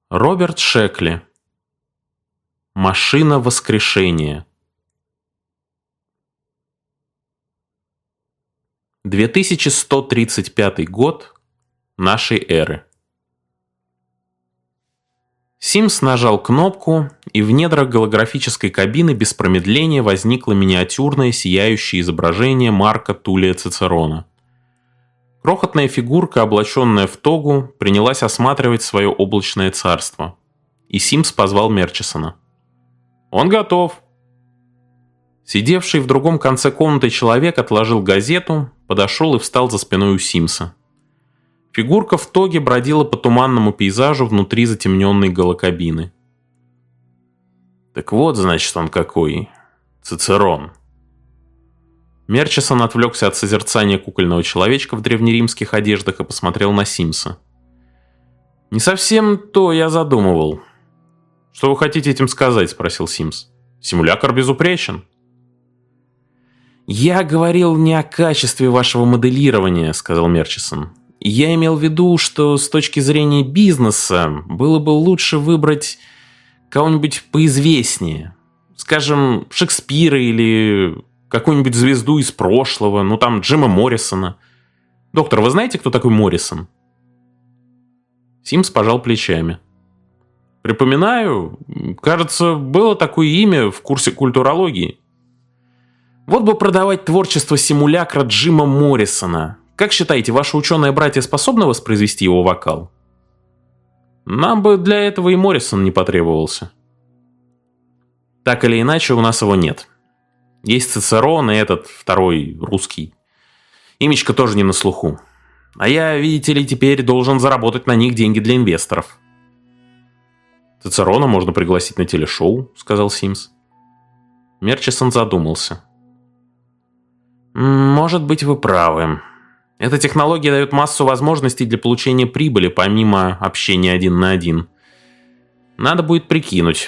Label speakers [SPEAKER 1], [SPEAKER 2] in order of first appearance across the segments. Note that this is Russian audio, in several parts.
[SPEAKER 1] Роберт Шекли. Машина воскрешения. 2135 год нашей эры. Симс нажал кнопку, и в недрах голографической кабины без промедления возникло миниатюрное сияющее изображение Марка Тулия Цицерона. Крохотная фигурка, облаченная в тогу, принялась осматривать свое облачное царство. И Симс позвал Мерчисона. «Он готов!» Сидевший в другом конце комнаты человек отложил газету, подошел и встал за спиной у Симса. Фигурка в тоге бродила по туманному пейзажу внутри затемненной голокабины. «Так вот, значит, он какой. Цицерон». Мерчисон отвлекся от созерцания кукольного человечка в древнеримских одеждах и посмотрел на Симса. «Не совсем то я задумывал». «Что вы хотите этим сказать?» – спросил Симс. «Симулятор безупречен». «Я говорил не о качестве вашего моделирования», – сказал Мерчисон. «Я имел в виду, что с точки зрения бизнеса было бы лучше выбрать кого-нибудь поизвестнее. Скажем, Шекспира или какую-нибудь звезду из прошлого, ну там Джима Моррисона. Доктор, вы знаете, кто такой Моррисон?» Симс пожал плечами. «Припоминаю, кажется, было такое имя в курсе культурологии». «Вот бы продавать творчество симулякра Джима Моррисона. Как считаете, ваши ученые-братья способны воспроизвести его вокал?» «Нам бы для этого и Моррисон не потребовался». «Так или иначе, у нас его нет. Есть Цицерон и этот второй русский. Имечко тоже не на слуху. А я, видите ли, теперь должен заработать на них деньги для инвесторов». «Цицерона можно пригласить на телешоу», — сказал Симс. Мерчисон задумался. «Может быть, вы правы. Эта технология дает массу возможностей для получения прибыли, помимо общения один на один. Надо будет прикинуть».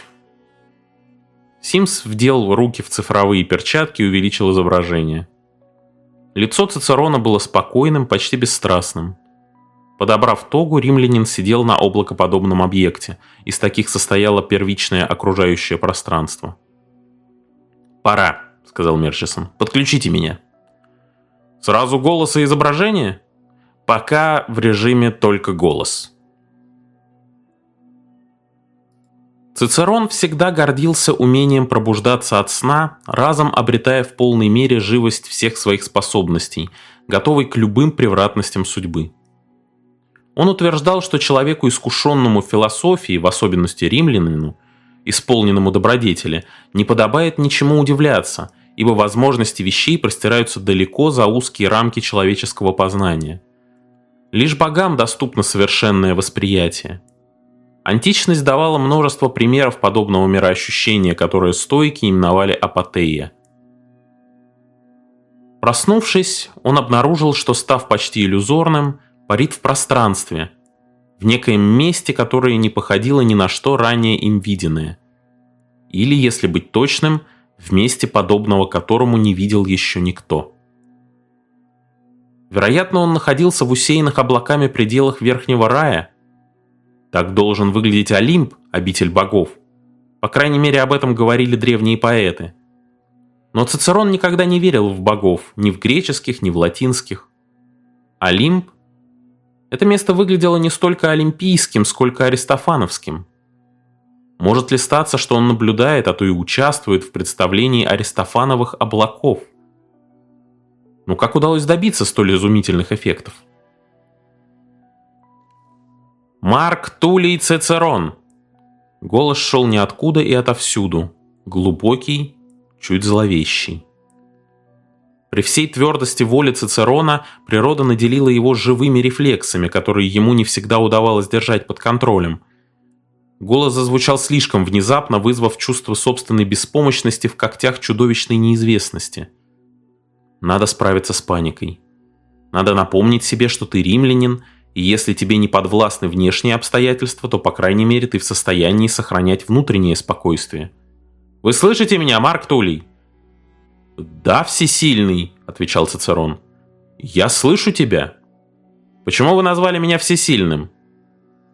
[SPEAKER 1] Симс вдел руки в цифровые перчатки и увеличил изображение. Лицо Цицерона было спокойным, почти бесстрастным. Подобрав тогу, римлянин сидел на облакоподобном объекте. Из таких состояло первичное окружающее пространство. «Пора», — сказал Мерчисон. «Подключите меня». «Сразу голос и изображение?» «Пока в режиме только голос». Цицерон всегда гордился умением пробуждаться от сна, разом обретая в полной мере живость всех своих способностей, готовый к любым превратностям судьбы. Он утверждал, что человеку, искушенному в философии, в особенности римлянину, исполненному добродетели, не подобает ничему удивляться, ибо возможности вещей простираются далеко за узкие рамки человеческого познания. Лишь богам доступно совершенное восприятие. Античность давала множество примеров подобного мироощущения, которое стойки именовали апотея. Проснувшись, он обнаружил, что, став почти иллюзорным, парит в пространстве, в некоем месте, которое не походило ни на что ранее им виденное. Или, если быть точным, в месте, подобного которому не видел еще никто. Вероятно, он находился в усеянных облаками пределах Верхнего Рая. Так должен выглядеть Олимп, обитель богов. По крайней мере, об этом говорили древние поэты. Но Цицерон никогда не верил в богов, ни в греческих, ни в латинских. Олимп – это место выглядело не столько олимпийским, сколько аристофановским. Может ли статься, что он наблюдает, а то и участвует в представлении аристофановых облаков? Но как удалось добиться столь изумительных эффектов? «Марк Тулий Цицерон!» Голос шел ниоткуда и отовсюду, глубокий, чуть зловещий. При всей твердости воли Цицерона природа наделила его живыми рефлексами, которые ему не всегда удавалось держать под контролем. Голос зазвучал слишком внезапно, вызвав чувство собственной беспомощности в когтях чудовищной неизвестности. Надо справиться с паникой. Надо напомнить себе, что ты римлянин, и если тебе не подвластны внешние обстоятельства, то, по крайней мере, ты в состоянии сохранять внутреннее спокойствие. «Вы слышите меня, Марк Тулий?» «Да, всесильный», — отвечал Цицерон. «Я слышу тебя. Почему вы назвали меня всесильным?»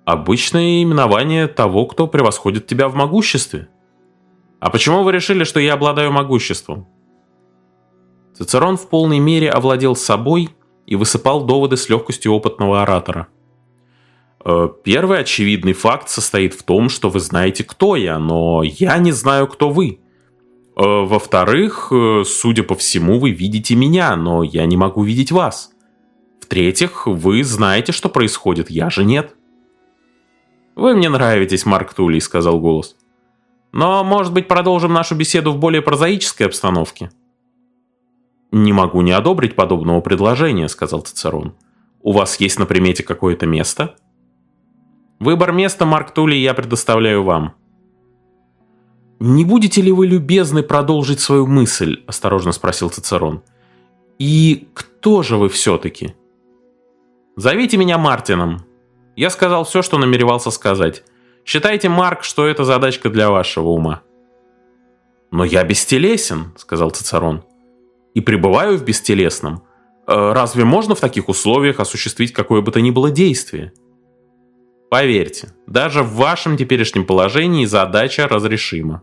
[SPEAKER 1] Обычное именование того, кто превосходит тебя в могуществе. А почему вы решили, что я обладаю могуществом? Цицерон в полной мере овладел собой и высыпал доводы с легкостью опытного оратора. Первый очевидный факт состоит в том, что вы знаете, кто я, но я не знаю, кто вы. Во-вторых, судя по всему, вы видите меня, но я не могу видеть вас. В-третьих, вы знаете, что происходит, я же нет. «Вы мне нравитесь, Марк Туллий», — сказал голос. «Но, может быть, продолжим нашу беседу в более прозаической обстановке?» «Не могу не одобрить подобного предложения», — сказал Цицерон. «У вас есть на примете какое-то место?» «Выбор места, Марк Туллий, я предоставляю вам». «Не будете ли вы любезны продолжить свою мысль?» – осторожно спросил Цицерон. «И кто же вы все-таки?» «Зовите меня Мартином. Я сказал все, что намеревался сказать. Считайте, Марк, что это задачка для вашего ума». «Но я бестелесен», – сказал Цицерон. «И пребываю в бестелесном. Разве можно в таких условиях осуществить какое бы то ни было действие?» «Поверьте, даже в вашем теперешнем положении задача разрешима».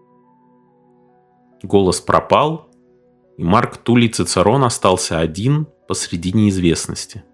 [SPEAKER 1] Голос пропал, и Марк Туллий Цицерон остался один посреди неизвестности.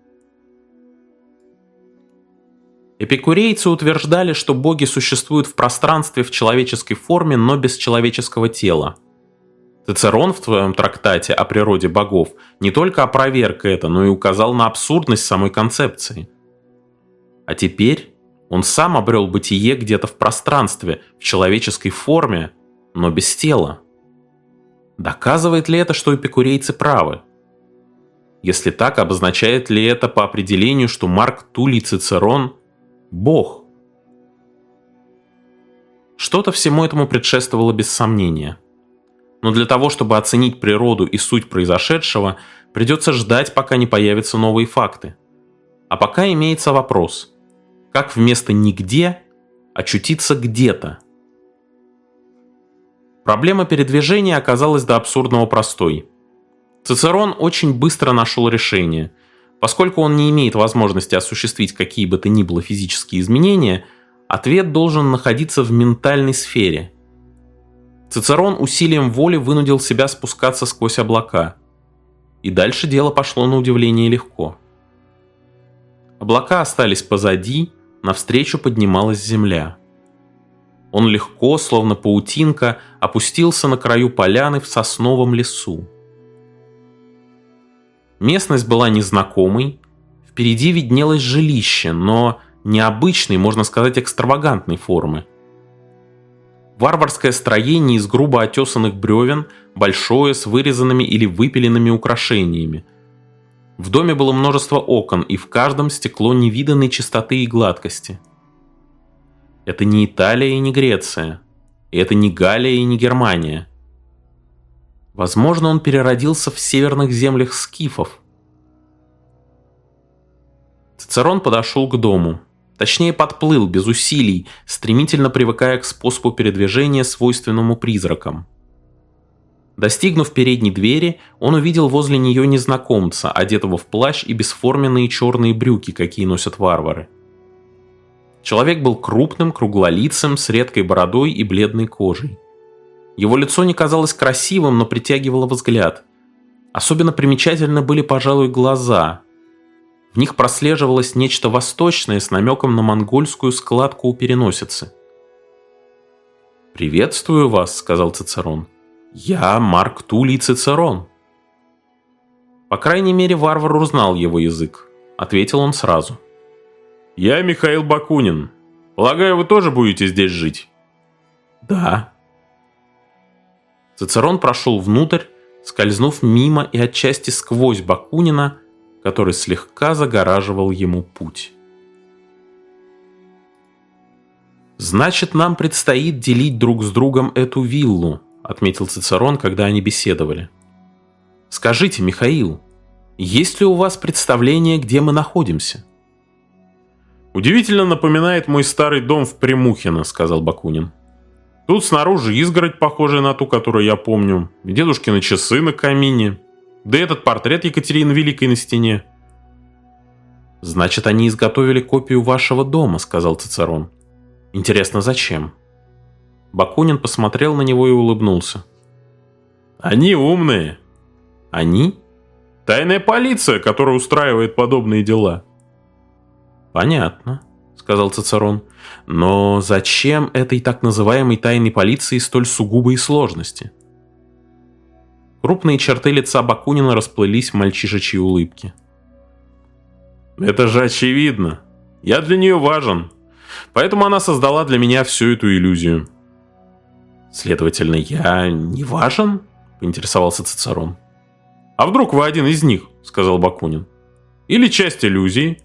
[SPEAKER 1] Эпикурейцы утверждали, что боги существуют в пространстве в человеческой форме, но без человеческого тела. Цицерон в своем трактате о природе богов не только опроверг это, но и указал на абсурдность самой концепции. А теперь он сам обрел бытие где-то в пространстве, в человеческой форме, но без тела. Доказывает ли это, что эпикурейцы правы? Если так, обозначает ли это по определению, что Марк Туллий Цицерон – бог? Что-то всему этому предшествовало без сомнения. Но для того, чтобы оценить природу и суть произошедшего, придется ждать, пока не появятся новые факты. А пока имеется вопрос – как вместо «нигде» очутиться где-то? Проблема передвижения оказалась до абсурдного простой. Цицерон очень быстро нашел решение. Поскольку он не имеет возможности осуществить какие бы то ни было физические изменения, ответ должен находиться в ментальной сфере. Цицерон усилием воли вынудил себя спускаться сквозь облака. И дальше дело пошло на удивление легко. Облака остались позади, навстречу поднималась земля. Он легко, словно паутинка, опустился на краю поляны в сосновом лесу. Местность была незнакомой, впереди виднелось жилище, но необычной, можно сказать, экстравагантной формы. Варварское строение из грубо отесанных бревен, большое, с вырезанными или выпиленными украшениями. В доме было множество окон, и в каждом стекло невиданной чистоты и гладкости. Это не Италия и не Греция. И это не Галлия и не Германия. Возможно, он переродился в северных землях скифов. Цицерон подошел к дому. Точнее, подплыл без усилий, стремительно привыкая к способу передвижения, свойственному призракам. Достигнув передней двери, он увидел возле нее незнакомца, одетого в плащ и бесформенные черные брюки, какие носят варвары. Человек был крупным, круглолицым, с редкой бородой и бледной кожей. Его лицо не казалось красивым, но притягивало взгляд. Особенно примечательны были, пожалуй, глаза. В них прослеживалось нечто восточное с намеком на монгольскую складку у переносицы. «Приветствую вас», — сказал Цицерон. «Я Марк Туллий Цицерон». По крайней мере, варвар узнал его язык. Ответил он сразу. «Я Михаил Бакунин. Полагаю, вы тоже будете здесь жить?» «Да». Цицерон прошел внутрь, скользнув мимо и отчасти сквозь Бакунина, который слегка загораживал ему путь. «Значит, нам предстоит делить друг с другом эту виллу», — отметил Цицерон, когда они беседовали. «Скажите, Михаил, есть ли у вас представление, где мы находимся?»
[SPEAKER 2] «Удивительно напоминает мой старый дом в Премухино», — сказал Бакунин. «Тут снаружи изгородь, похожая на ту, которую я помню, дедушкины часы на камине, да и этот портрет Екатерины Великой на стене».
[SPEAKER 1] «Значит, они изготовили копию вашего дома», — сказал Цицерон. «Интересно, зачем?» Бакунин посмотрел на него и улыбнулся.
[SPEAKER 2] «Они умные».
[SPEAKER 1] «Они?»
[SPEAKER 2] «Тайная полиция, которая устраивает подобные дела».
[SPEAKER 1] «Понятно», — сказал Цицерон. «Но зачем этой так называемой тайной полиции столь сугубые сложности?» Крупные черты лица Бакунина расплылись в мальчишечьей улыбке.
[SPEAKER 2] «Это же очевидно. Я для нее важен. Поэтому она создала для меня всю эту иллюзию».
[SPEAKER 1] «Следовательно, я не важен?» — поинтересовался Цицерон.
[SPEAKER 2] «А вдруг вы один из них?» — сказал Бакунин. «Или часть иллюзии?»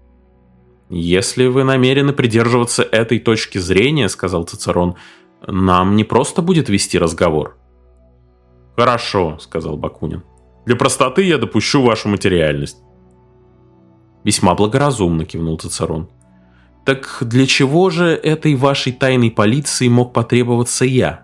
[SPEAKER 1] «Если вы намерены придерживаться этой точки зрения, — сказал Цицерон, — нам не просто будет вести разговор».
[SPEAKER 2] «Хорошо, — сказал Бакунин. Для простоты я допущу вашу материальность».
[SPEAKER 1] «Весьма благоразумно, — кивнул Цицерон. Так для чего же этой вашей тайной полиции мог потребоваться я?»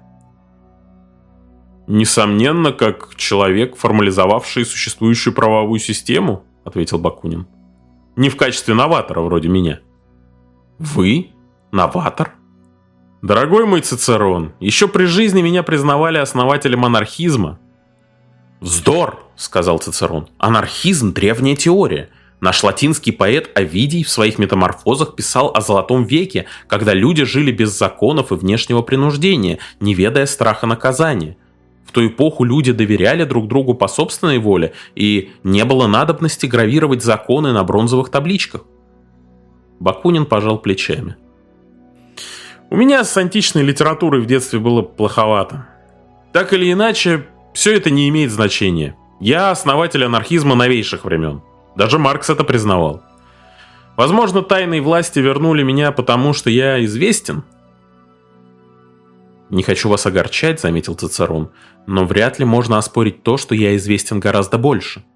[SPEAKER 2] «Несомненно, как человек, формализовавший существующую правовую систему, — ответил Бакунин. Не в качестве новатора вроде меня».
[SPEAKER 1] «Вы? Новатор?»
[SPEAKER 2] «Дорогой мой Цицерон, еще при жизни меня признавали основателем анархизма».
[SPEAKER 1] «Вздор!» — сказал Цицерон. «Анархизм — древняя теория. Наш латинский поэт Овидий в своих метаморфозах писал о Золотом веке, когда люди жили без законов и внешнего принуждения, не ведая страха наказания. В ту эпоху люди доверяли друг другу по собственной воле, и не было надобности гравировать законы на бронзовых табличках». Бакунин пожал плечами.
[SPEAKER 2] «У меня с античной литературой в детстве было плоховато. Так или иначе, все это не имеет значения. Я основатель анархизма новейших времен. Даже Маркс это признавал. Возможно, тайные власти вернули меня, потому что я известен».
[SPEAKER 1] «Не хочу вас огорчать, — заметил Цицерон, — но вряд ли можно оспорить то, что я известен гораздо больше».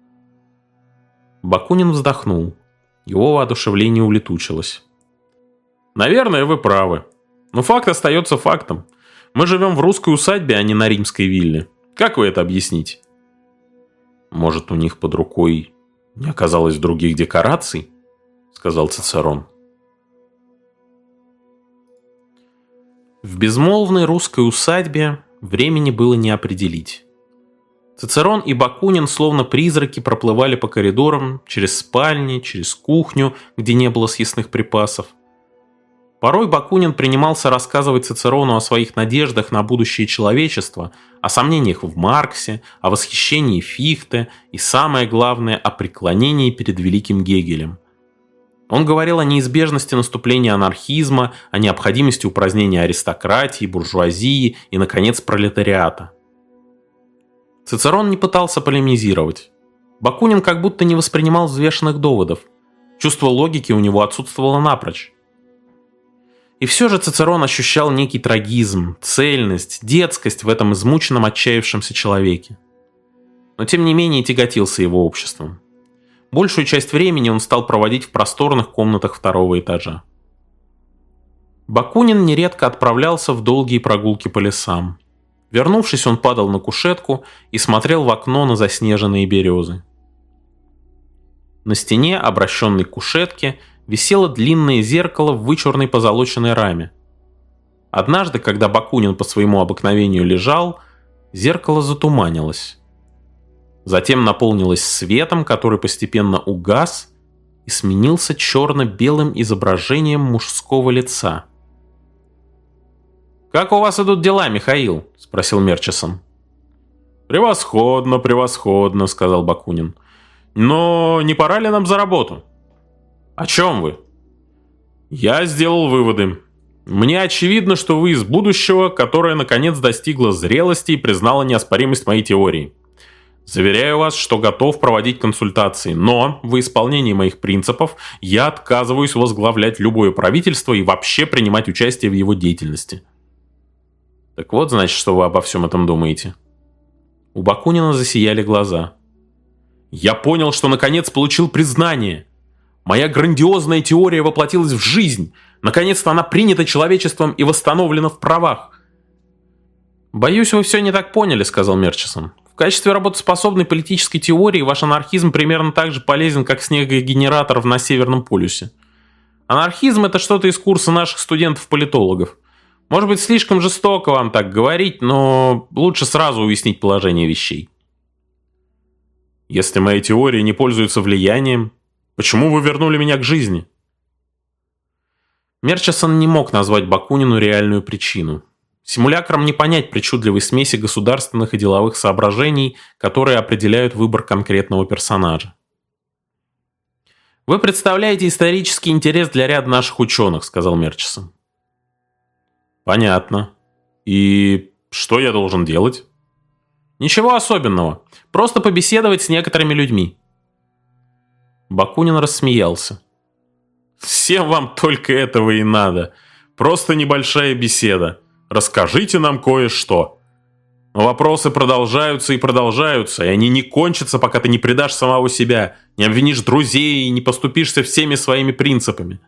[SPEAKER 1] Бакунин вздохнул. Его воодушевление улетучилось.
[SPEAKER 2] «Наверное, вы правы. Но факт остается фактом. Мы живем в русской усадьбе, а не на римской вилле. Как вы это объясните?»
[SPEAKER 1] «Может, у них под рукой не оказалось других декораций?» — сказал Цицерон. В безмолвной русской усадьбе времени было не определить. Цицерон и Бакунин словно призраки проплывали по коридорам, через спальни, через кухню, где не было съестных припасов. Порой Бакунин принимался рассказывать Цицерону о своих надеждах на будущее человечества, о сомнениях в Марксе, о восхищении Фихте и, самое главное, о преклонении перед великим Гегелем. Он говорил о неизбежности наступления анархизма, о необходимости упразднения аристократии, буржуазии и, наконец, пролетариата. Цицерон не пытался полемизировать. Бакунин как будто не воспринимал взвешенных доводов. Чувство логики у него отсутствовало напрочь. И все же Цицерон ощущал некий трагизм, цельность, детскость в этом измученном, отчаявшемся человеке. Но тем не менее тяготился его обществом. Большую часть времени он стал проводить в просторных комнатах второго этажа. Бакунин нередко отправлялся в долгие прогулки по лесам. Вернувшись, он падал на кушетку и смотрел в окно на заснеженные березы. На стене, обращенной к кушетке, висело длинное зеркало в вычурной позолоченной раме. Однажды, когда Бакунин по своему обыкновению лежал, зеркало затуманилось. Затем наполнилось светом, который постепенно угас и сменился черно-белым изображением мужского лица. «Как у вас идут дела, Михаил?» – спросил Мерчисон.
[SPEAKER 2] «Превосходно, превосходно», – сказал Бакунин. «Но не пора ли нам за работу?»
[SPEAKER 1] «О чем вы?»
[SPEAKER 2] «Я сделал выводы. Мне очевидно, что вы из будущего, которое наконец достигло зрелости и признало неоспоримость моей теории. Заверяю вас, что готов проводить консультации, но в исполнении моих принципов я отказываюсь возглавлять любое правительство и вообще принимать участие в его деятельности».
[SPEAKER 1] «Так вот, значит, что вы обо всем этом думаете». У Бакунина засияли глаза.
[SPEAKER 2] «Я понял, что наконец получил признание. Моя грандиозная теория воплотилась в жизнь. Наконец-то она принята человечеством и восстановлена в правах».
[SPEAKER 1] «Боюсь, вы все не так поняли», — сказал Мерчисон. «В качестве работоспособной политической теории ваш анархизм примерно так же полезен, как снегогенератор на Северном полюсе. Анархизм – это что-то из курса наших студентов-политологов. Может быть, слишком жестоко вам так говорить, но лучше сразу уяснить положение вещей.
[SPEAKER 2] Если мои теории не пользуются влиянием, почему вы вернули меня к жизни?
[SPEAKER 1] Мерчисон не мог назвать Бакунину реальную причину. Симулякрам не понять причудливой смеси государственных и деловых соображений, которые определяют выбор конкретного персонажа. «Вы представляете исторический интерес для ряда наших ученых», — сказал Мерчисон.
[SPEAKER 2] «Понятно. И что я должен делать?»
[SPEAKER 1] «Ничего особенного. Просто побеседовать с некоторыми людьми».
[SPEAKER 2] Бакунин рассмеялся. «Всем вам только этого и надо. Просто небольшая беседа. Расскажите нам кое-что». Но вопросы продолжаются и продолжаются, и они не кончатся, пока ты не предашь самого себя, не обвинишь друзей и не поступишься всеми своими принципами.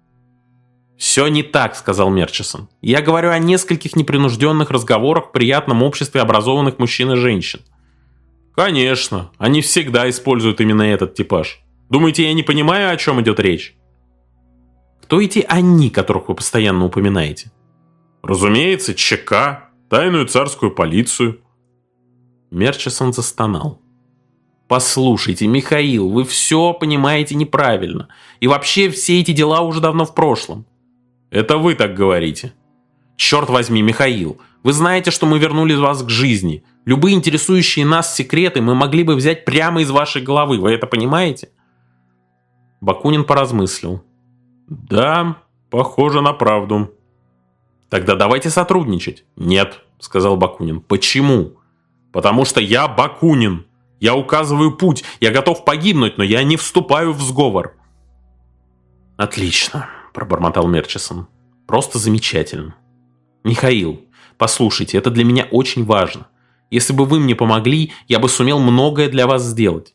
[SPEAKER 1] «Все не так», — сказал Мерчисон. «Я говорю о нескольких непринужденных разговорах в приятном обществе образованных мужчин и женщин».
[SPEAKER 2] «Конечно, они всегда используют именно этот типаж. Думаете, я не понимаю, о чем идет речь?»
[SPEAKER 1] «Кто эти «они», которых вы постоянно упоминаете?»
[SPEAKER 2] «Разумеется, ЧК, тайную царскую полицию».
[SPEAKER 1] Мерчисон застонал. «Послушайте, Михаил, вы все понимаете неправильно. И вообще все эти дела уже давно в прошлом».
[SPEAKER 2] «Это вы так говорите».
[SPEAKER 1] «Черт возьми, Михаил, вы знаете, что мы вернули вас к жизни. Любые интересующие нас секреты мы могли бы взять прямо из вашей головы. Вы это понимаете?»
[SPEAKER 2] Бакунин поразмыслил. «Да, похоже на правду».
[SPEAKER 1] «Тогда давайте сотрудничать».
[SPEAKER 2] «Нет», — сказал Бакунин.
[SPEAKER 1] «Почему?»
[SPEAKER 2] «Потому что я Бакунин. Я указываю путь. Я готов погибнуть, но я не вступаю в сговор».
[SPEAKER 1] «Отлично», — пробормотал Мерчисон. «Просто замечательно. Михаил, послушайте, это для меня очень важно. Если бы вы мне помогли, я бы сумел многое для вас сделать».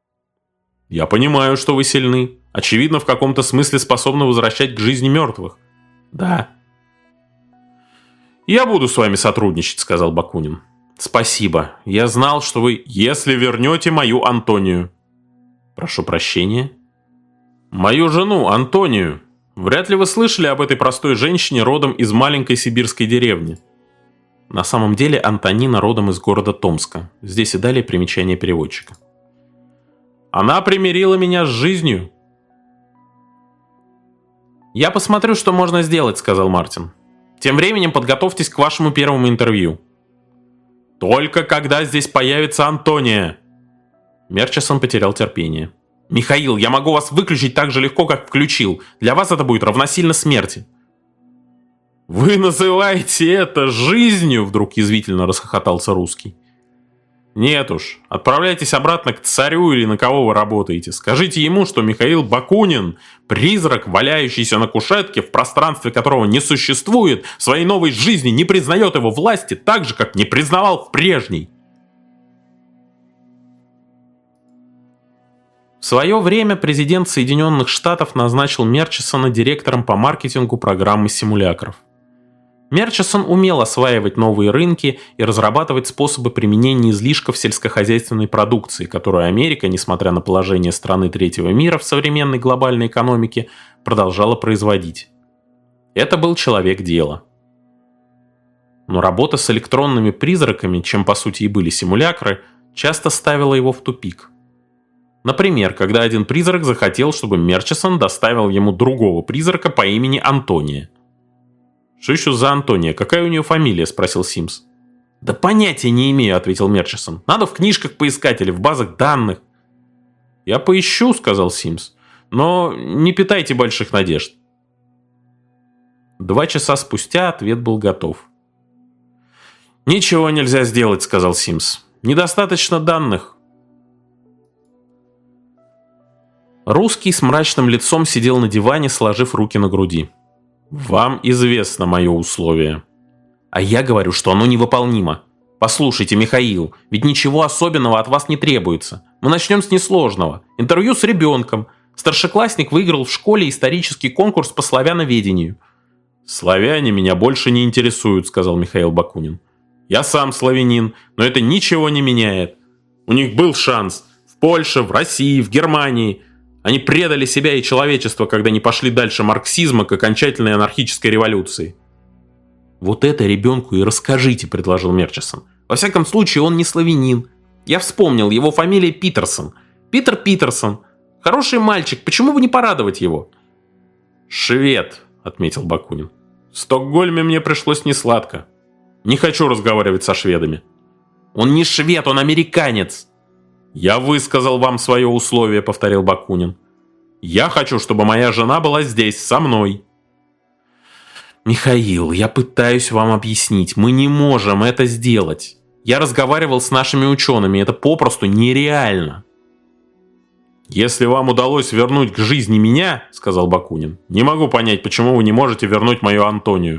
[SPEAKER 2] «Я понимаю, что вы сильны. Очевидно, в каком-то смысле способны возвращать к жизни мертвых».
[SPEAKER 1] «Да».
[SPEAKER 2] «Я буду с вами сотрудничать», — сказал Бакунин.
[SPEAKER 1] «Спасибо. Я знал, что вы...»
[SPEAKER 2] «Если вернете мою Антонию».
[SPEAKER 1] «Прошу прощения».
[SPEAKER 2] «Мою жену, Антонию. Вряд ли вы слышали об этой простой женщине родом из маленькой сибирской деревни».
[SPEAKER 1] На самом деле Антонина родом из города Томска. Здесь и далее примечание переводчика.
[SPEAKER 2] «Она примирила меня с жизнью».
[SPEAKER 1] «Я посмотрю, что можно сделать», — сказал Мартин. «Тем временем подготовьтесь к вашему первому интервью».
[SPEAKER 2] «Только когда здесь появится Антония».
[SPEAKER 1] Мерчисон потерял терпение. «Михаил, я могу вас выключить так же легко, как включил. Для вас это будет равносильно смерти».
[SPEAKER 2] «Вы называете это жизнью?» — вдруг язвительно расхохотался русский. «Нет уж, отправляйтесь обратно к царю или на кого вы работаете. Скажите ему, что Михаил Бакунин – призрак, валяющийся на кушетке, в пространстве которого не существует, в своей новой жизни не признает его власти так же, как не признавал в прежней».
[SPEAKER 1] В свое время президент Соединенных Штатов назначил Мерчисона директором по маркетингу программы симулякров. Мерчисон умел осваивать новые рынки и разрабатывать способы применения излишков сельскохозяйственной продукции, которую Америка, несмотря на положение страны третьего мира в современной глобальной экономике, продолжала производить. Это был человек дела. Но работа с электронными призраками, чем по сути и были симулякры, часто ставила его в тупик. Например, когда один призрак захотел, чтобы Мерчисон доставил ему другого призрака по имени Антония.
[SPEAKER 2] «Что еще за Антония? Какая у нее фамилия?» – спросил Симс.
[SPEAKER 1] «Да понятия не имею», – ответил Мерчисон. «Надо в книжках поискать или в базах данных».
[SPEAKER 2] «Я поищу», – сказал Симс. «Но не питайте больших надежд».
[SPEAKER 1] 2 часа спустя ответ был готов.
[SPEAKER 2] «Ничего нельзя сделать», – сказал Симс. «Недостаточно данных».
[SPEAKER 1] Русский с мрачным лицом сидел на диване, сложив руки на груди.
[SPEAKER 2] «Вам известно мое условие».
[SPEAKER 1] «А я говорю, что оно невыполнимо. Послушайте, Михаил, ведь ничего особенного от вас не требуется. Мы начнем с несложного. Интервью с ребенком. Старшеклассник выиграл в школе исторический конкурс по славяноведению».
[SPEAKER 2] «Славяне меня больше не интересуют», — сказал Михаил Бакунин. Я сам славянин, но это ничего не меняет. У них был шанс. В Польше, в России, в Германии. Они предали себя и человечество, когда не пошли дальше марксизма к окончательной анархической революции.
[SPEAKER 1] «Вот это ребенку и расскажите», — предложил Мерчисон. «Во всяком случае, он не славянин. Я вспомнил, его фамилия Питерсон. Питер Питерсон. Хороший мальчик, почему бы не порадовать его?»
[SPEAKER 2] «Швед», — отметил Бакунин. «В Стокгольме мне пришлось несладко. Не хочу разговаривать со шведами».
[SPEAKER 1] «Он не швед, он американец».
[SPEAKER 2] «Я высказал вам свое условие», — повторил Бакунин. «Я хочу, чтобы моя жена была здесь, со мной».
[SPEAKER 1] «Михаил, я пытаюсь вам объяснить, мы не можем это сделать. Я разговаривал с нашими учеными, это попросту нереально».
[SPEAKER 2] «Если вам удалось вернуть к жизни меня, — сказал Бакунин, — не могу понять, почему вы не можете вернуть мою Антонию».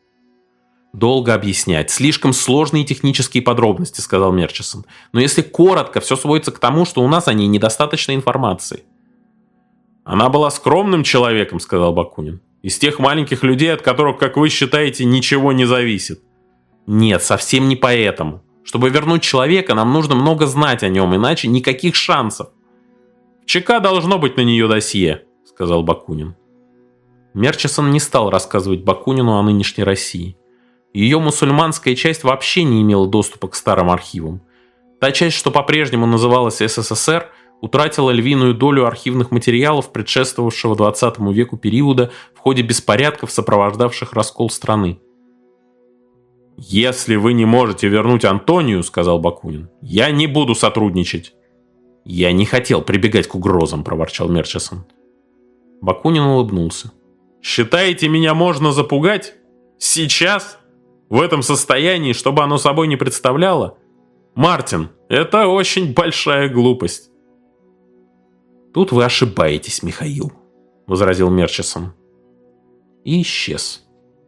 [SPEAKER 1] «Долго объяснять, слишком сложные технические подробности», — сказал Мерчисон. «Но если коротко, все сводится к тому, что у нас о ней недостаточно информации».
[SPEAKER 2] «Она была скромным человеком, — сказал Бакунин, — из тех маленьких людей, от которых, как вы считаете, ничего не зависит».
[SPEAKER 1] «Нет, совсем не поэтому. Чтобы вернуть человека, нам нужно много знать о нем, иначе никаких шансов».
[SPEAKER 2] «В ЧК должно быть на нее досье», — сказал Бакунин.
[SPEAKER 1] Мерчисон не стал рассказывать Бакунину о нынешней России. Ее мусульманская часть вообще не имела доступа к старым архивам. Та часть, что по-прежнему называлась СССР, утратила львиную долю архивных материалов предшествовавшего 20 веку периода в ходе беспорядков, сопровождавших раскол страны.
[SPEAKER 2] «Если вы не можете вернуть Антонию, — сказал Бакунин, — я не буду сотрудничать».
[SPEAKER 1] «Я не хотел прибегать к угрозам», — проворчал Мерчисон. Бакунин улыбнулся.
[SPEAKER 2] «Считаете, меня можно запугать? Сейчас? В этом состоянии, чтобы оно собой не представляло? Мартин, это очень большая глупость».
[SPEAKER 1] «Тут вы ошибаетесь, Михаил», — возразил Мерчисон. И исчез.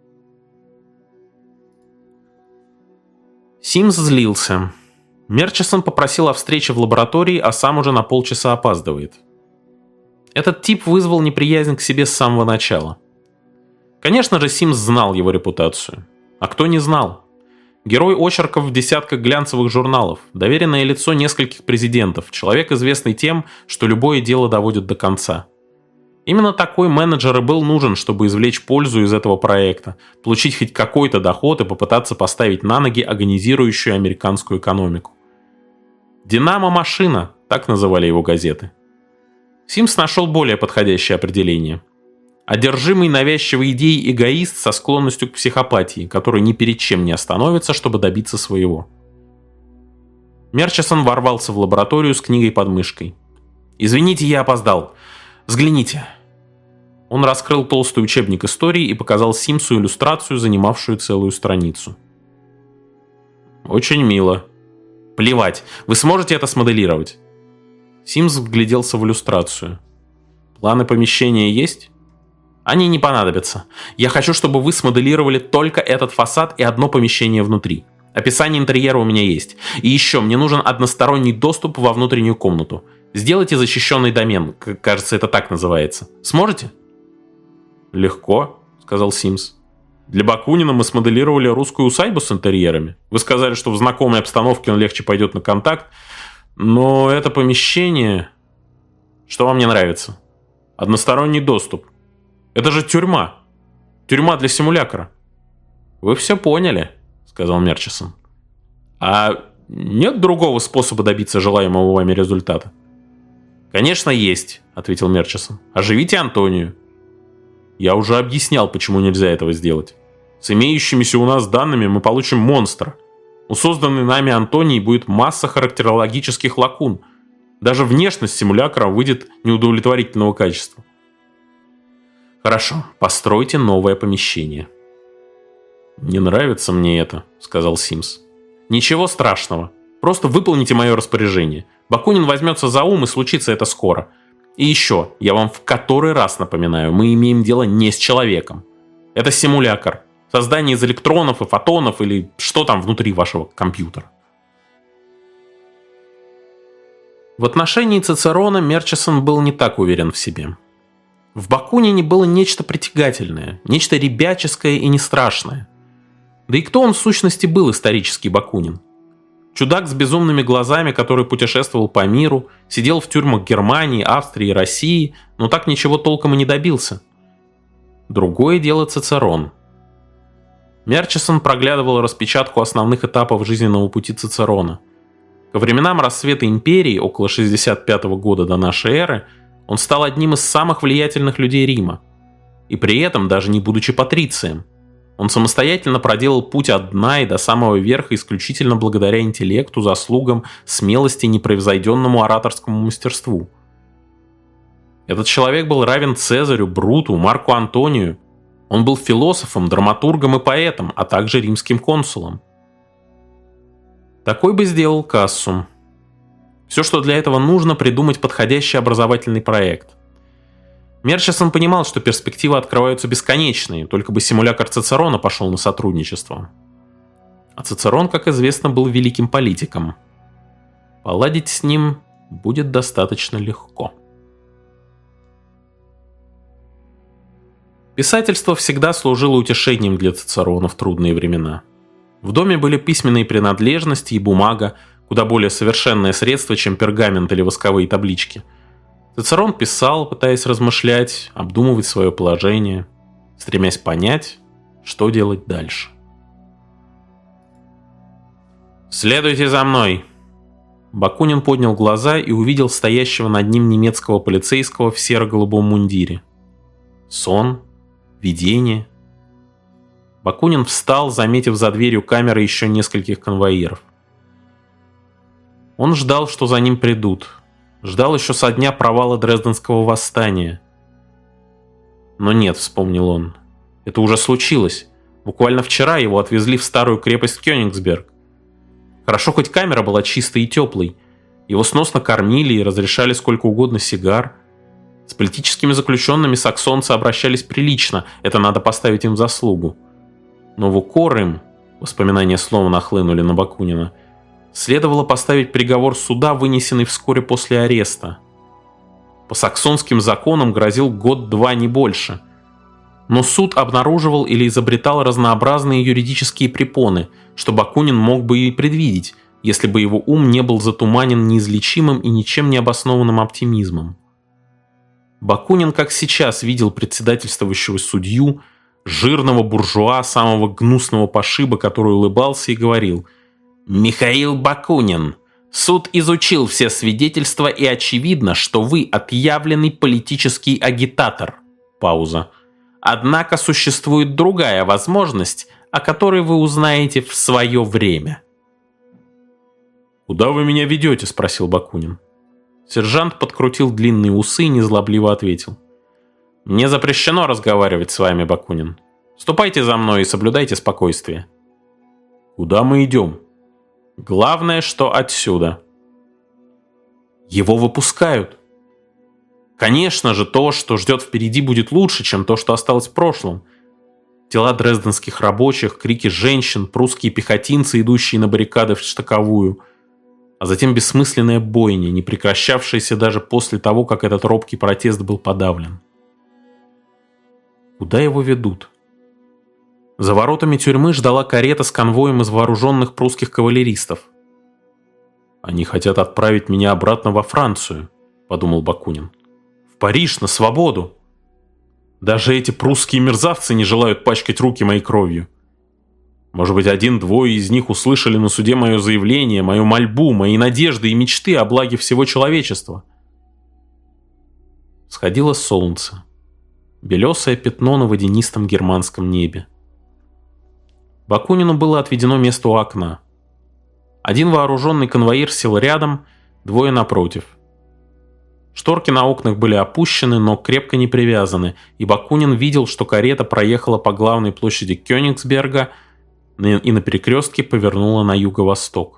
[SPEAKER 1] Симс злился. Мерчисон попросил о встрече в лаборатории, а сам уже на полчаса опаздывает. Этот тип вызвал неприязнь к себе с самого начала. Конечно же, Симс знал его репутацию. А кто не знал? Герой очерков в десятках глянцевых журналов, доверенное лицо нескольких президентов, человек, известный тем, что любое дело доводит до конца. Именно такой менеджер и был нужен, чтобы извлечь пользу из этого проекта, получить хоть какой-то доход и попытаться поставить на ноги агонизирующую американскую экономику. «Динамо-машина», так называли его газеты. Симс нашел более подходящее определение. Одержимый навязчивой идеей эгоист со склонностью к психопатии, который ни перед чем не остановится, чтобы добиться своего. Мерчисон ворвался в лабораторию с книгой под мышкой. «Извините, я опоздал. Взгляните». Он раскрыл толстый учебник истории и показал Симсу иллюстрацию, занимавшую целую страницу.
[SPEAKER 2] «Очень мило».
[SPEAKER 1] «Плевать, вы сможете это смоделировать?» Симс вгляделся в иллюстрацию. «Планы помещения есть?» «Они не понадобятся. Я хочу, чтобы вы смоделировали только этот фасад и одно помещение внутри. Описание интерьера у меня есть. И еще, мне нужен односторонний доступ во внутреннюю комнату. Сделайте защищенный домен, кажется, это так называется. Сможете?»
[SPEAKER 2] «Легко», — сказал Симс. «Для Бакунина мы смоделировали русскую усадьбу с интерьерами. Вы сказали, что в знакомой обстановке он легче пойдет на контакт. Но это помещение... Что вам не нравится? Односторонний доступ. Это же тюрьма. Тюрьма для симулякра».
[SPEAKER 1] «Вы все поняли», — сказал Мерчисон.
[SPEAKER 2] «А нет другого способа добиться желаемого вами результата?»
[SPEAKER 1] «Конечно есть», — ответил Мерчисон. «Оживите Антонию».
[SPEAKER 2] «Я уже объяснял, почему нельзя этого сделать. С имеющимися у нас данными мы получим монстра. У созданной нами Антонии будет масса характерологических лакун. Даже внешность симулякра выйдет неудовлетворительного качества».
[SPEAKER 1] «Хорошо, постройте новое помещение».
[SPEAKER 2] «Не нравится мне это», — сказал Симс.
[SPEAKER 1] «Ничего страшного. Просто выполните мое распоряжение. Бакунин возьмется за ум, и случится это скоро. И еще, я вам в который раз напоминаю, мы имеем дело не с человеком. Это симулякр. Создание из электронов и фотонов или что там внутри вашего компьютера». В отношении Цицерона Мерчисон был не так уверен в себе. В Бакунине было нечто притягательное, нечто ребяческое и не страшное. Да и кто он в сущности был, исторический Бакунин? Чудак с безумными глазами, который путешествовал по миру, сидел в тюрьмах Германии, Австрии и России, но так ничего толком и не добился. Другое дело Цицерон. Мерчисон проглядывал распечатку основных этапов жизненного пути Цицерона. Ко временам расцвета империи, около 65 года до нашей эры, он стал одним из самых влиятельных людей Рима. И при этом, даже не будучи патрицием, он самостоятельно проделал путь от дна и до самого верха исключительно благодаря интеллекту, заслугам, смелости и непревзойденному ораторскому мастерству. Этот человек был равен Цезарю, Бруту, Марку Антонию. Он был философом, драматургом и поэтом, а также римским консулом. Такой бы сделал Кассум. Все, что для этого нужно, придумать подходящий образовательный проект. Мерчисон понимал, что перспективы открываются бесконечные, только бы симулятор Цицерона пошел на сотрудничество. А Цицерон, как известно, был великим политиком. Поладить с ним будет достаточно легко. Писательство всегда служило утешением для Цицерона в трудные времена. В доме были письменные принадлежности и бумага, куда более совершенное средство, чем пергамент или восковые таблички. Цицерон писал, пытаясь размышлять, обдумывать свое положение, стремясь понять, что делать дальше. «Следуйте за мной!» Бакунин поднял глаза и увидел стоящего над ним немецкого полицейского в серо-голубом мундире. Сон? Видение? Бакунин встал, заметив за дверью камеры еще нескольких конвоиров. Он ждал, что за ним придут. Ждал еще со дня провала Дрезденского восстания. Но нет, вспомнил он. Это уже случилось. Буквально вчера его отвезли в старую крепость Кёнигсберг. Хорошо, хоть камера была чистой и теплой. Его сносно кормили и разрешали сколько угодно сигар. С политическими заключенными саксонцы обращались прилично, это надо поставить им в заслугу. Но в укор им, воспоминания словно нахлынули на Бакунина, следовало поставить приговор суда, вынесенный вскоре после ареста. По саксонским законам грозил год-два, не больше. Но суд обнаруживал или изобретал разнообразные юридические препоны, что Бакунин мог бы и предвидеть, если бы его ум не был затуманен неизлечимым и ничем не обоснованным оптимизмом. Бакунин, как сейчас, видел председательствующего судью, жирного буржуа, самого гнусного пошиба, который улыбался и говорил: «Михаил Бакунин, суд изучил все свидетельства, и очевидно, что вы отъявленный политический агитатор». Пауза. «Однако существует другая возможность, о которой вы узнаете в свое время». «Куда вы меня ведете?» – спросил Бакунин. Сержант подкрутил длинные усы и незлобливо ответил: «Мне запрещено разговаривать с вами, Бакунин. Ступайте за мной и соблюдайте спокойствие». «Куда мы идем?» «Главное, что отсюда». Его выпускают. Конечно же, то, что ждет впереди, будет лучше, чем то, что осталось в прошлом. Тела дрезденских рабочих, крики женщин, прусские пехотинцы, идущие на баррикады в штыковую, а затем бессмысленная бойня, не прекращавшаяся даже после того, как этот робкий протест был подавлен. Куда его ведут? За воротами тюрьмы ждала карета с конвоем из вооруженных прусских кавалеристов. «Они хотят отправить меня обратно во Францию», — подумал Бакунин. «В Париж, на свободу! Даже эти прусские мерзавцы не желают пачкать руки моей кровью. Может быть, один-двое из них услышали на суде мое заявление, мою мольбу, мои надежды и мечты о благе всего человечества». Сходило солнце. Белесое пятно на водянистом германском небе. Бакунину было отведено место у окна. Один вооруженный конвоир сел рядом, двое напротив. Шторки на окнах были опущены, но крепко не привязаны, и Бакунин видел, что карета проехала по главной площади Кёнигсберга и на перекрестке повернула на юго-восток.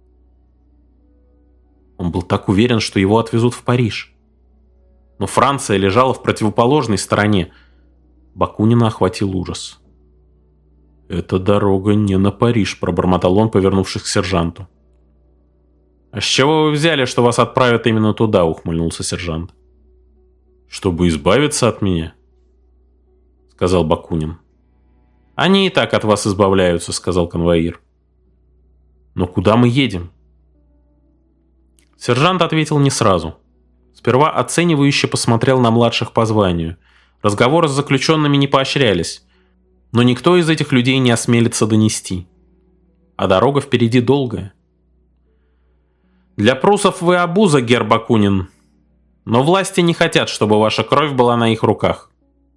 [SPEAKER 1] Он был так уверен, что его отвезут в Париж. Но Франция лежала в противоположной стороне. Бакунина охватил ужас. «Эта дорога не на Париж», — пробормотал он, повернувшись к сержанту. «А с чего вы взяли, что вас отправят именно туда?» — ухмыльнулся сержант. «Чтобы избавиться от меня», — сказал Бакунин. «Они и так от вас избавляются», — сказал конвоир. «Но куда мы едем?» Сержант ответил не сразу. Сперва оценивающе посмотрел на младших по званию. Разговоры с заключенными не поощрялись, но никто из этих людей не осмелится донести. А дорога впереди долгая. «Для прусов вы обуза, герр Бакунин, но власти не хотят, чтобы ваша кровь была на их руках».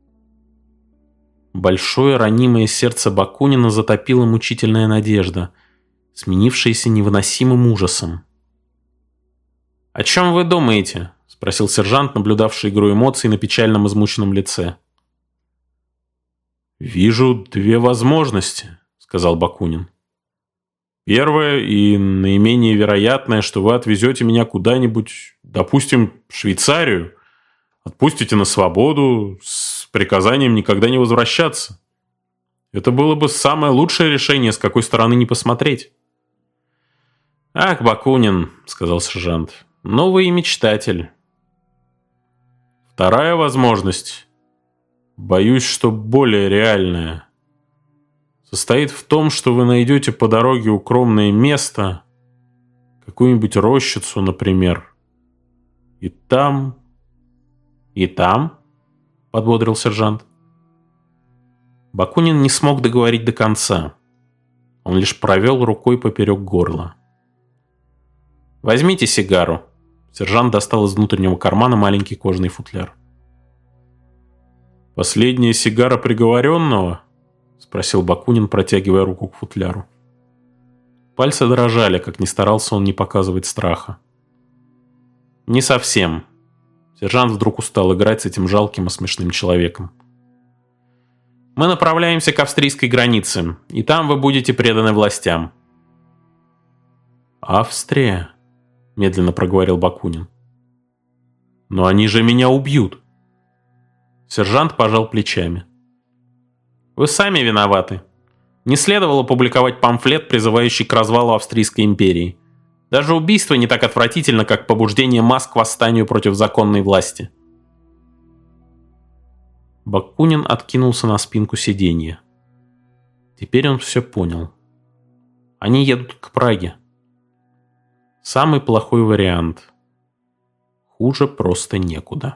[SPEAKER 1] Большое ранимое сердце Бакунина затопила мучительная надежда, сменившаяся невыносимым ужасом. «О чем вы думаете?» — спросил сержант, наблюдавший игру эмоций на печальном измученном лице. «Вижу две возможности», — сказал Бакунин. «Первое и наименее вероятное, что вы отвезете меня куда-нибудь, допустим, в Швейцарию, отпустите на свободу с приказанием никогда не возвращаться. Это было бы самое лучшее решение, с какой стороны не посмотреть». «Ах, Бакунин», — сказал сержант, — «ну вы и мечтатель». «Вторая возможность, боюсь, что более реальная, состоит в том, что вы найдете по дороге укромное место, какую-нибудь рощицу, например. И там...» «И там?» — подбодрил сержант. Бакунин не смог договорить до конца. Он лишь провел рукой поперек горла. «Возьмите сигару». Сержант достал из внутреннего кармана маленький кожаный футляр. «Последняя сигара приговоренного?» — спросил Бакунин, протягивая руку к футляру. Пальцы дрожали, как ни старался он не показывать страха. «Не совсем». Сержант вдруг устал играть с этим жалким и смешным человеком. «Мы направляемся к австрийской границе, и там вы будете преданы властям». «Австрия?» — медленно проговорил Бакунин. «Но они же меня убьют!» Сержант пожал плечами. «Вы сами виноваты. Не следовало публиковать памфлет, призывающий к развалу Австрийской империи. Даже убийство не так отвратительно, как побуждение масс к восстанию против законной власти». Бакунин откинулся на спинку сиденья. Теперь он все понял. Они едут к Праге. Самый плохой вариант. Хуже просто некуда.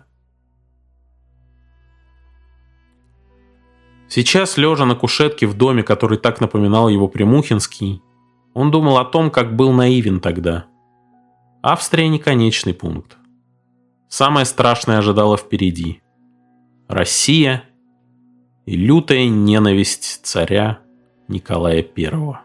[SPEAKER 1] Сейчас, лежа на кушетке в доме, который так напоминал его Прямухинский, он думал о том, как был наивен тогда. Австрия не конечный пункт. Самое страшное ожидало впереди. Россия и лютая ненависть царя Николая I.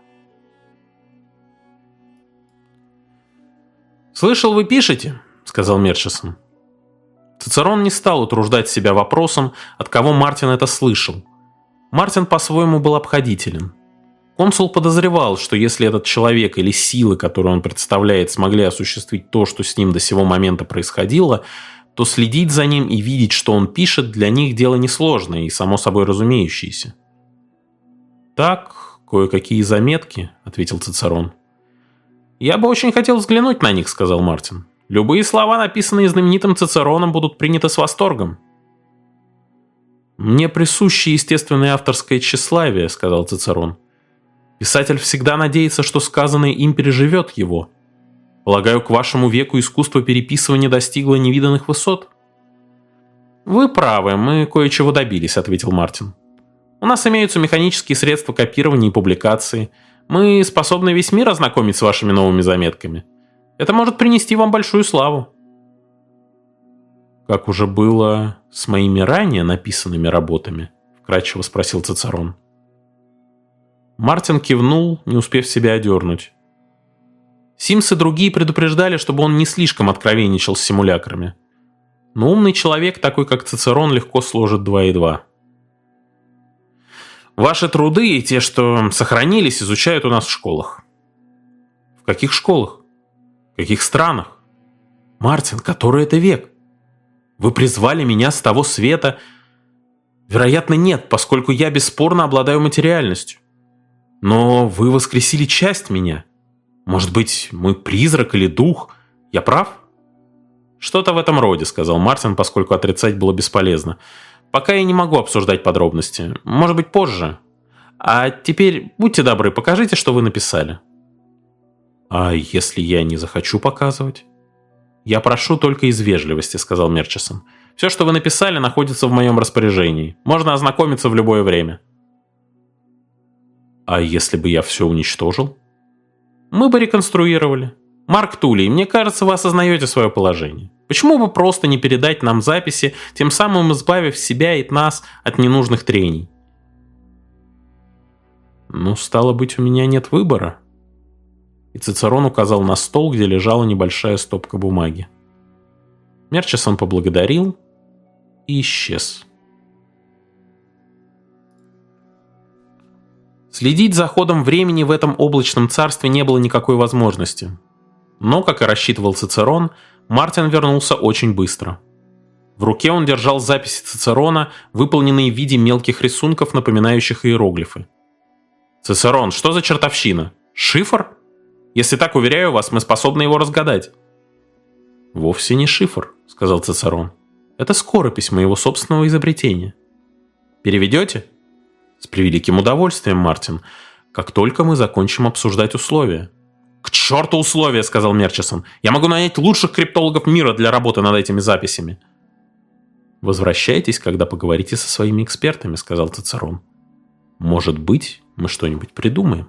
[SPEAKER 1] «Слышал, вы пишете?» — сказал Мерчисон. Цицерон не стал утруждать себя вопросом, от кого Мартин это слышал. Мартин по-своему был обходителен. Консул подозревал, что если этот человек или силы, которые он представляет, смогли осуществить то, что с ним до сего момента происходило, то следить за ним и видеть, что он пишет, для них дело несложное и само собой разумеющееся. «Так, кое-какие заметки», — ответил Цицерон. «Я бы очень хотел взглянуть на них», — сказал Мартин. «Любые слова, написанные знаменитым Цицероном, будут приняты с восторгом». «Мне присуще естественное авторское тщеславие», — сказал Цицерон. «Писатель всегда надеется, что сказанное им переживет его. Полагаю, к вашему веку искусство переписывания достигло невиданных высот». «Вы правы, мы кое-чего добились», — ответил Мартин. «У нас имеются механические средства копирования и публикации. Мы способны весь мир ознакомить с вашими новыми заметками. Это может принести вам большую славу». «Как уже было с моими ранее написанными работами?» — вкратчиво спросил Цицерон. Мартин кивнул, не успев себя одернуть. Симс и другие предупреждали, чтобы он не слишком откровенничал с симулякрами. Но умный человек, такой как Цицерон, легко сложит 2 и 2. «Ваши труды и те, что сохранились, изучают у нас в школах». «В каких школах? В каких странах?» «Мартин, который это век? Вы призвали меня с того света?» «Вероятно, нет, поскольку я бесспорно обладаю материальностью. Но вы воскресили часть меня. Может быть, мой призрак или дух? Я прав?» «Что-то в этом роде», — сказал Мартин, поскольку отрицать было бесполезно. «Пока я не могу обсуждать подробности. Может быть, позже. А теперь, будьте добры, покажите, что вы написали». «А если я не захочу показывать?» «Я прошу только из вежливости», — сказал Мерчисон. «Все, что вы написали, находится в моем распоряжении. Можно ознакомиться в любое время». «А если бы я все уничтожил?» «Мы бы реконструировали. Марк Тулей, мне кажется, вы осознаете свое положение. Почему бы просто не передать нам записи, тем самым избавив себя и нас от ненужных трений?» «Ну, стало быть, у меня нет выбора». И Цицерон указал на стол, где лежала небольшая стопка бумаги. Мерчисон поблагодарил и исчез. Следить за ходом времени в этом облачном царстве не было никакой возможности. Но, как и рассчитывал Цицерон, Мартин вернулся очень быстро. В руке он держал записи Цицерона, выполненные в виде мелких рисунков, напоминающих иероглифы. «Цицерон, что за чертовщина? Шифр? Если так, уверяю вас, мы способны его разгадать». «Вовсе не шифр», — сказал Цицерон. «Это скоропись моего собственного изобретения. Переведете?» «С превеликим удовольствием, Мартин, как только мы закончим обсуждать условия». «К черту условия», — сказал Мерчисон. «Я могу нанять лучших криптологов мира для работы над этими записями». «Возвращайтесь, когда поговорите со своими экспертами», — сказал Цицерон. «Может быть, мы что-нибудь придумаем».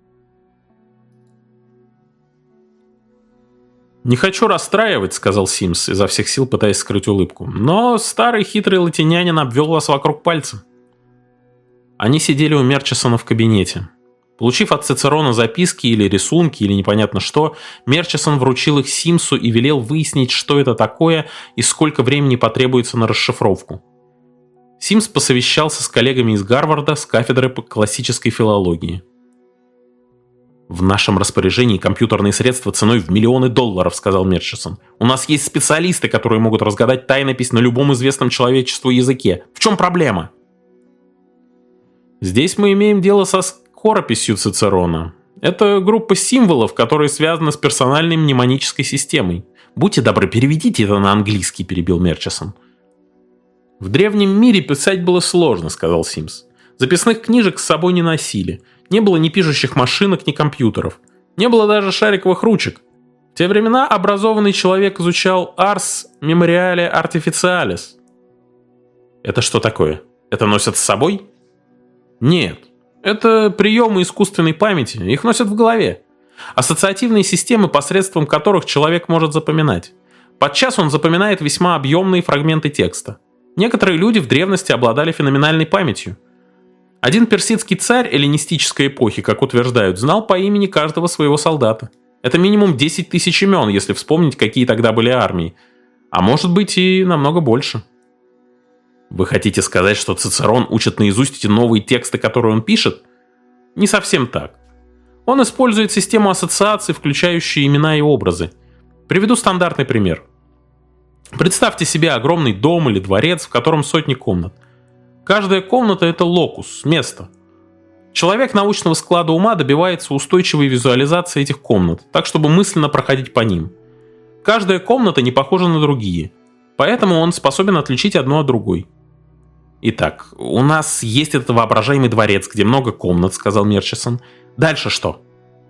[SPEAKER 1] «Не хочу расстраивать», — сказал Симс, изо всех сил пытаясь скрыть улыбку. «Но старый хитрый латинянин обвел вас вокруг пальца». Они сидели у Мерчисона в кабинете. Получив от Цицерона записки или рисунки, или непонятно что, Мерчисон вручил их Симсу и велел выяснить, что это такое и сколько времени потребуется на расшифровку. Симс посовещался с коллегами из Гарварда с кафедры по классической филологии. «В нашем распоряжении компьютерные средства ценой в миллионы долларов», — сказал Мерчисон. «У нас есть специалисты, которые могут разгадать тайнопись на любом известном человечеству языке. В чем проблема?» «Здесь мы имеем дело со скорописью Цицерона. Это группа символов, которые связаны с персональной мнемонической системой. Будьте добры, переведите это на английский», — перебил Мерчисон. «В древнем мире писать было сложно», — сказал Симс. «Записных книжек с собой не носили. Не было ни пишущих машинок, ни компьютеров. Не было даже шариковых ручек. В те времена образованный человек изучал Ars Memoriale Artificialis». «Это что такое? Это носят с собой?» «Нет. Это приемы искусственной памяти. Их носят в голове. Ассоциативные системы, посредством которых человек может запоминать. Подчас он запоминает весьма объемные фрагменты текста. Некоторые люди в древности обладали феноменальной памятью. Один персидский царь эллинистической эпохи, как утверждают, знал по имени каждого своего солдата. Это минимум 10 тысяч имен, если вспомнить, какие тогда были армии. А может быть и намного больше». «Вы хотите сказать, что Цицерон учит наизусть эти новые тексты, которые он пишет?» «Не совсем так. Он использует систему ассоциаций, включающую имена и образы. Приведу стандартный пример. Представьте себе огромный дом или дворец, в котором сотни комнат. Каждая комната – это локус, место. Человек научного склада ума добивается устойчивой визуализации этих комнат, так чтобы мысленно проходить по ним. Каждая комната не похожа на другие, поэтому он способен отличить одну от другой. «Итак, у нас есть этот воображаемый дворец, где много комнат», — сказал Мерчисон. «Дальше что?»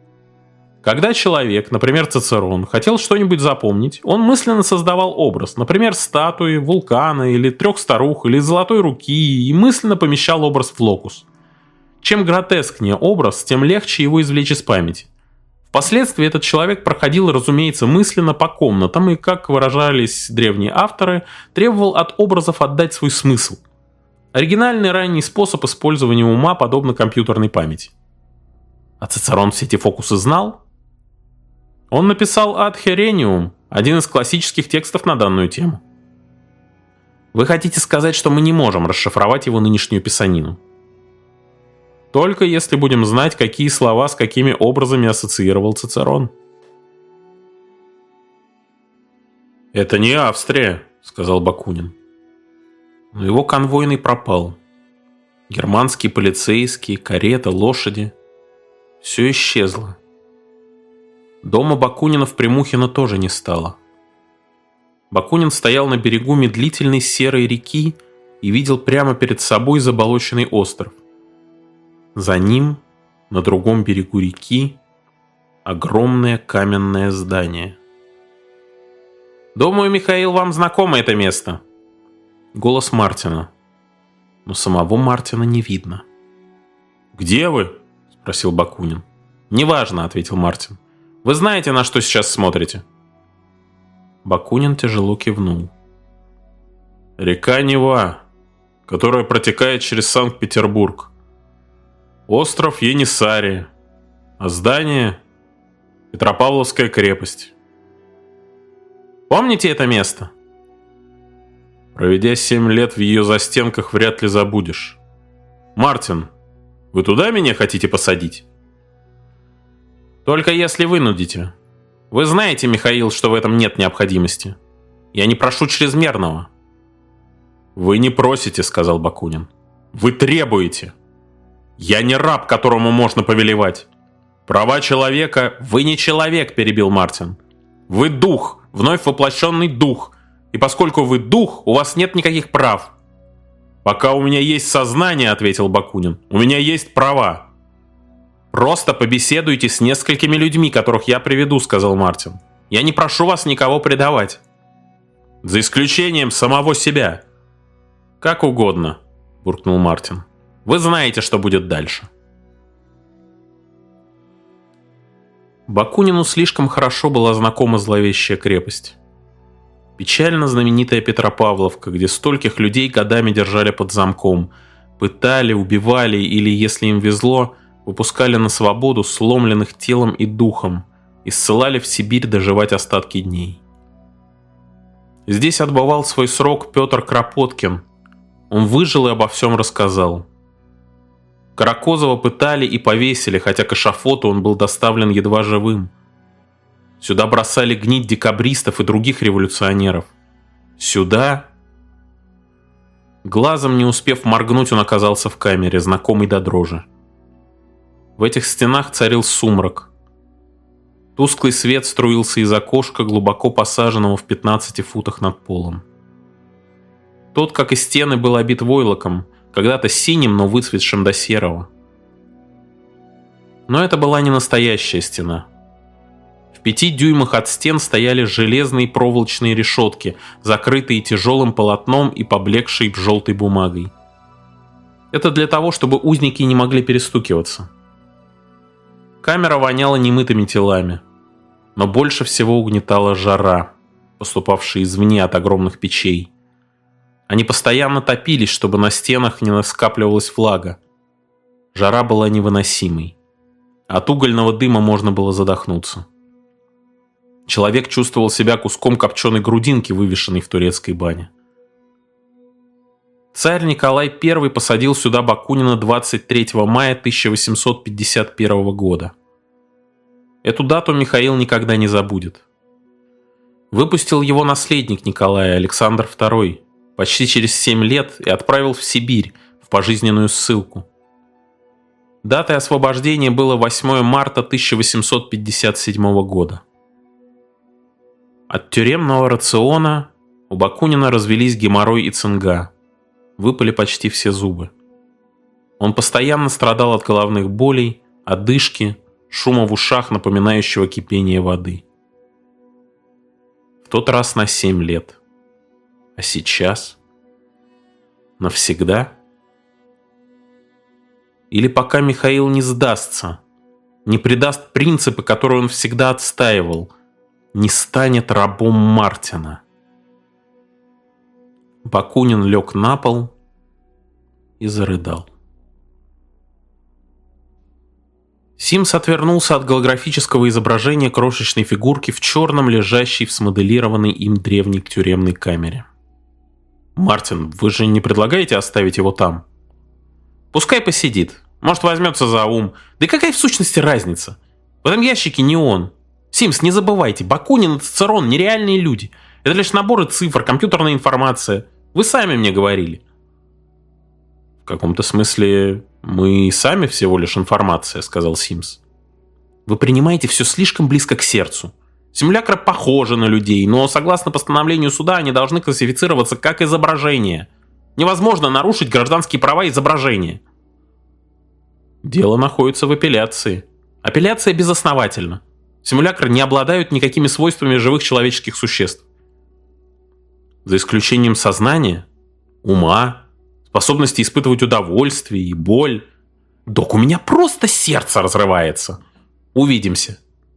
[SPEAKER 1] Когда человек, например, Цицерон, хотел что-нибудь запомнить, он мысленно создавал образ, например, статуи, вулкана, или 3 старух, или золотой руки, и мысленно помещал образ в локус. Чем гротескнее образ, тем легче его извлечь из памяти. Впоследствии этот человек проходил, разумеется, мысленно по комнатам и, как выражались древние авторы, требовал от образов отдать свой смысл. Оригинальный ранний способ использования ума подобно компьютерной памяти. А Цицерон все эти фокусы знал? Он написал «Ad Herenium», один из классических текстов на данную тему. Вы хотите сказать, что мы не можем расшифровать его нынешнюю писанину? Только если будем знать, какие слова с какими образами ассоциировал Цицерон. «Это не Австрия», — сказал Бакунин. Но его конвойный пропал. Германские полицейские, карета, лошади. Все исчезло. Дома Бакунина в Прямухино тоже не стало. Бакунин стоял на берегу медлительной серой реки и видел прямо перед собой заболоченный остров. За ним, на другом берегу реки, огромное каменное здание. «Думаю, Михаил, вам знакомо это место». Голос Мартина. Но самого Мартина не видно.
[SPEAKER 2] «Где вы?» – спросил Бакунин.
[SPEAKER 1] «Неважно», – ответил Мартин.
[SPEAKER 2] «Вы знаете, на что сейчас смотрите?»
[SPEAKER 1] Бакунин тяжело кивнул.
[SPEAKER 2] «Река Нева, которая протекает через Санкт-Петербург. Остров Енисария. А здание – Петропавловская крепость».
[SPEAKER 1] «Помните это место?»
[SPEAKER 2] «Проведя 7 лет в ее застенках, вряд ли забудешь. Мартин, вы туда меня хотите посадить?»
[SPEAKER 1] «Только если вынудите. Вы знаете, Михаил, что в этом нет необходимости. Я не прошу чрезмерного».
[SPEAKER 2] «Вы не просите», — сказал Бакунин. «Вы требуете. Я не раб, которому можно повелевать. Права человека...»
[SPEAKER 1] «Вы не человек», — перебил Мартин.
[SPEAKER 2] «Вы дух, вновь воплощенный дух. И поскольку вы дух, у вас нет никаких прав». «Пока у меня есть сознание», — ответил Бакунин, — «у меня есть права».
[SPEAKER 1] «Просто побеседуйте с несколькими людьми, которых я приведу», — сказал Мартин. «Я не прошу вас никого предавать».
[SPEAKER 2] «За исключением самого себя».
[SPEAKER 1] «Как угодно», — буркнул Мартин. «Вы знаете, что будет дальше». Бакунину слишком хорошо была знакома зловещая крепость. Печально знаменитая Петропавловка, где стольких людей годами держали под замком, пытали, убивали или, если им везло, выпускали на свободу сломленных телом и духом и ссылали в Сибирь доживать остатки дней. Здесь отбывал свой срок Петр Кропоткин. Он выжил и обо всем рассказал. Каракозова пытали и повесили, хотя к эшафоту он был доставлен едва живым. Сюда бросали гнить декабристов и других революционеров. Сюда... Глазом не успев моргнуть, он оказался в камере, знакомый до дрожи. В этих стенах царил сумрак. Тусклый свет струился из окошка, глубоко посаженного в 15 футах над полом. Тот, как и стены, был обит войлоком, когда-то синим, но выцветшим до серого. Но это была не настоящая стена. В 5 дюймах от стен стояли железные проволочные решетки, закрытые тяжелым полотном и поблекшей желтой бумагой. Это для того, чтобы узники не могли перестукиваться. Камера воняла немытыми телами, но больше всего угнетала жара, поступавшая извне от огромных печей. Они постоянно топились, чтобы на стенах не скапливалась влага. Жара была невыносимой. От угольного дыма можно было задохнуться. Человек чувствовал себя куском копченой грудинки, вывешенной в турецкой бане. Царь Николай I посадил сюда Бакунина 23 мая 1851 года. Эту дату Михаил никогда не забудет. Выпустил его наследник Николая, Александр II, почти через 7 лет и отправил в Сибирь, в пожизненную ссылку. Датой освобождения было 8 марта 1857 года. От тюремного рациона у Бакунина развелись геморрой и цинга. Выпали почти все зубы. Он постоянно страдал от головных болей, одышки, шума в ушах, напоминающего кипение воды. В тот раз на 7 лет. А сейчас? Навсегда? Или пока Михаил не сдастся, не предаст принципы, которые он всегда отстаивал, не станет рабом Мартина? Бакунин лег на пол и зарыдал. Симс отвернулся от голографического изображения крошечной фигурки в черном, лежащей в смоделированной им древней тюремной камере. «Мартин, вы же не предлагаете оставить его там?» «Пускай посидит. Может, возьмется за ум. Да и какая в сущности разница? В этом ящике не он. Симс, не забывайте, Бакунин и Цицерон – нереальные люди. Это лишь наборы цифр, компьютерная информация. Вы сами мне говорили». «В каком-то смысле мы и сами всего лишь информация», – сказал Симс. «Вы принимаете все слишком близко к сердцу. Симулякры похожи на людей, но согласно постановлению суда они должны классифицироваться как изображение. Невозможно нарушить гражданские права изображения». Дело находится в апелляции. Апелляция безосновательна. Симулякры не обладают никакими свойствами живых человеческих существ. За исключением сознания, ума, способности испытывать удовольствие и боль. Док, у меня просто сердце разрывается. Увидимся.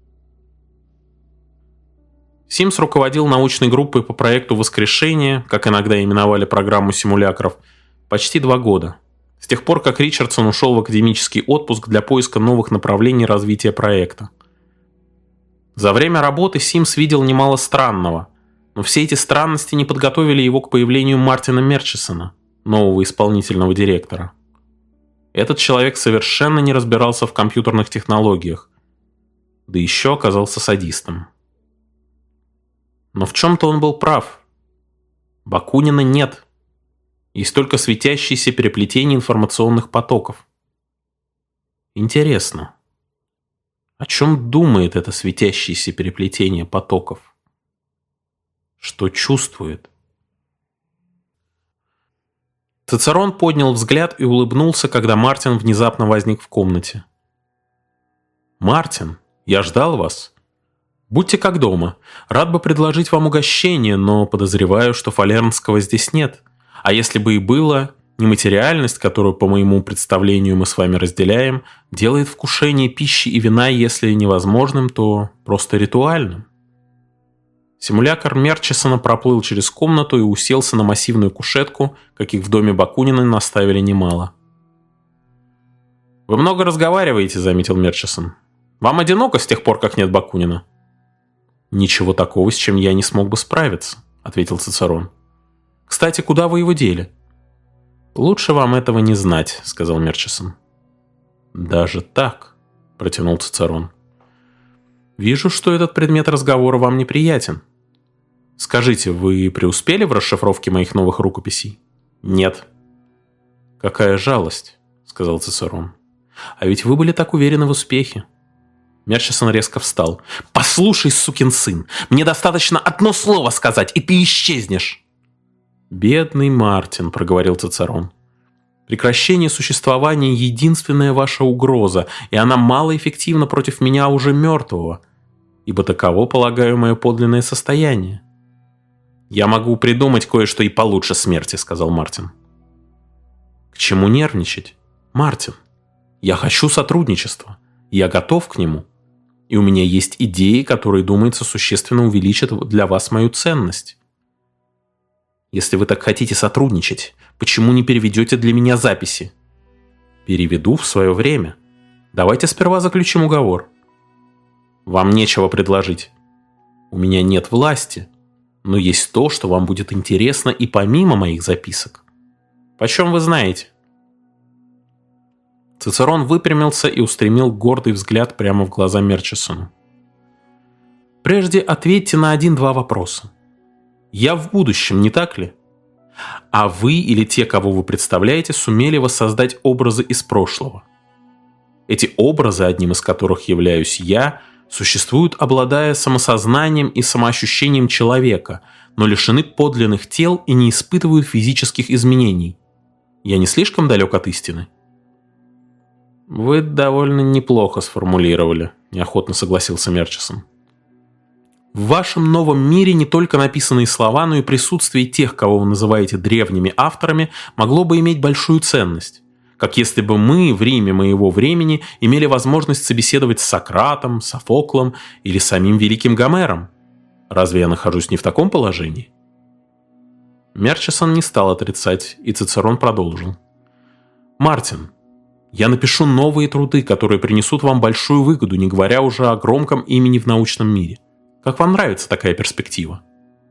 [SPEAKER 1] Симс руководил научной группой по проекту «Воскрешение», как иногда именовали программу симулякров, почти 2 года. С тех пор, как Ричардсон ушел в академический отпуск для поиска новых направлений развития проекта. За время работы Симс видел немало странного, но все эти странности не подготовили его к появлению Мартина Мерчисона, нового исполнительного директора. Этот человек совершенно не разбирался в компьютерных технологиях, да еще оказался садистом. Но в чем-то он был прав. Бакунина нет. Есть только светящиеся переплетения информационных потоков. Интересно, о чем думает это светящееся переплетение потоков? Что чувствует? Цицерон поднял взгляд и улыбнулся, когда Мартин внезапно возник в комнате. «Мартин, я ждал вас. Будьте как дома. Рад бы предложить вам угощение, но подозреваю, что Фалернского здесь нет. А если бы и было, нематериальность, которую, по моему представлению, мы с вами разделяем, делает вкушение пищи и вина, если невозможным, то просто ритуальным». Симулякр Мерчисона проплыл через комнату и уселся на массивную кушетку, каких в доме Бакунина наставили немало. «Вы много разговариваете», — заметил Мерчисон. «Вам одиноко с тех пор, как нет Бакунина?» «Ничего такого, с чем я не смог бы справиться», — ответил Цицерон. «Кстати, куда вы его дели?» «Лучше вам этого не знать», — сказал Мерчисон. «Даже так», — протянул Цицерон. «Вижу, что этот предмет разговора вам неприятен. Скажите, вы преуспели в расшифровке моих новых рукописей?» «Нет». «Какая жалость», — сказал Цицерон. «А ведь вы были так уверены в успехе». Мерчисон резко встал. «Послушай, сукин сын, мне достаточно одно слово сказать, и ты исчезнешь!» «Бедный Мартин», — проговорил Цицерон. «Прекращение существования — единственная ваша угроза, и она малоэффективна против меня уже мертвого, ибо таково, полагаю, мое подлинное состояние». «Я могу придумать кое-что и получше смерти», — сказал Мартин. «К чему нервничать, Мартин? Я хочу сотрудничества, я готов к нему. И у меня есть идеи, которые, думается, существенно увеличат для вас мою ценность. Если вы так хотите сотрудничать, почему не переведете для меня записи?» «Переведу в свое время. Давайте сперва заключим уговор». «Вам нечего предложить». «У меня нет власти, но есть то, что вам будет интересно и помимо моих записок». «Почем вы знаете?» Цицерон выпрямился и устремил гордый взгляд прямо в глаза Мерчисону. «Прежде ответьте на 1-2 вопроса. Я в будущем, не так ли? А вы или те, кого вы представляете, сумели воссоздать образы из прошлого. Эти образы, одним из которых являюсь я, существуют, обладая самосознанием и самоощущением человека, но лишены подлинных тел и не испытывают физических изменений. Я не слишком далек от истины?» «Вы довольно неплохо сформулировали», — неохотно согласился Мерчисон. «В вашем новом мире не только написанные слова, но и присутствие тех, кого вы называете древними авторами, могло бы иметь большую ценность. Как если бы мы в Риме моего времени имели возможность собеседовать с Сократом, Софоклом или самим великим Гомером. Разве я нахожусь не в таком положении?» Мерчисон не стал отрицать, и Цицерон продолжил. «Мартин, я напишу новые труды, которые принесут вам большую выгоду, не говоря уже о громком имени в научном мире. Как вам нравится такая перспектива?»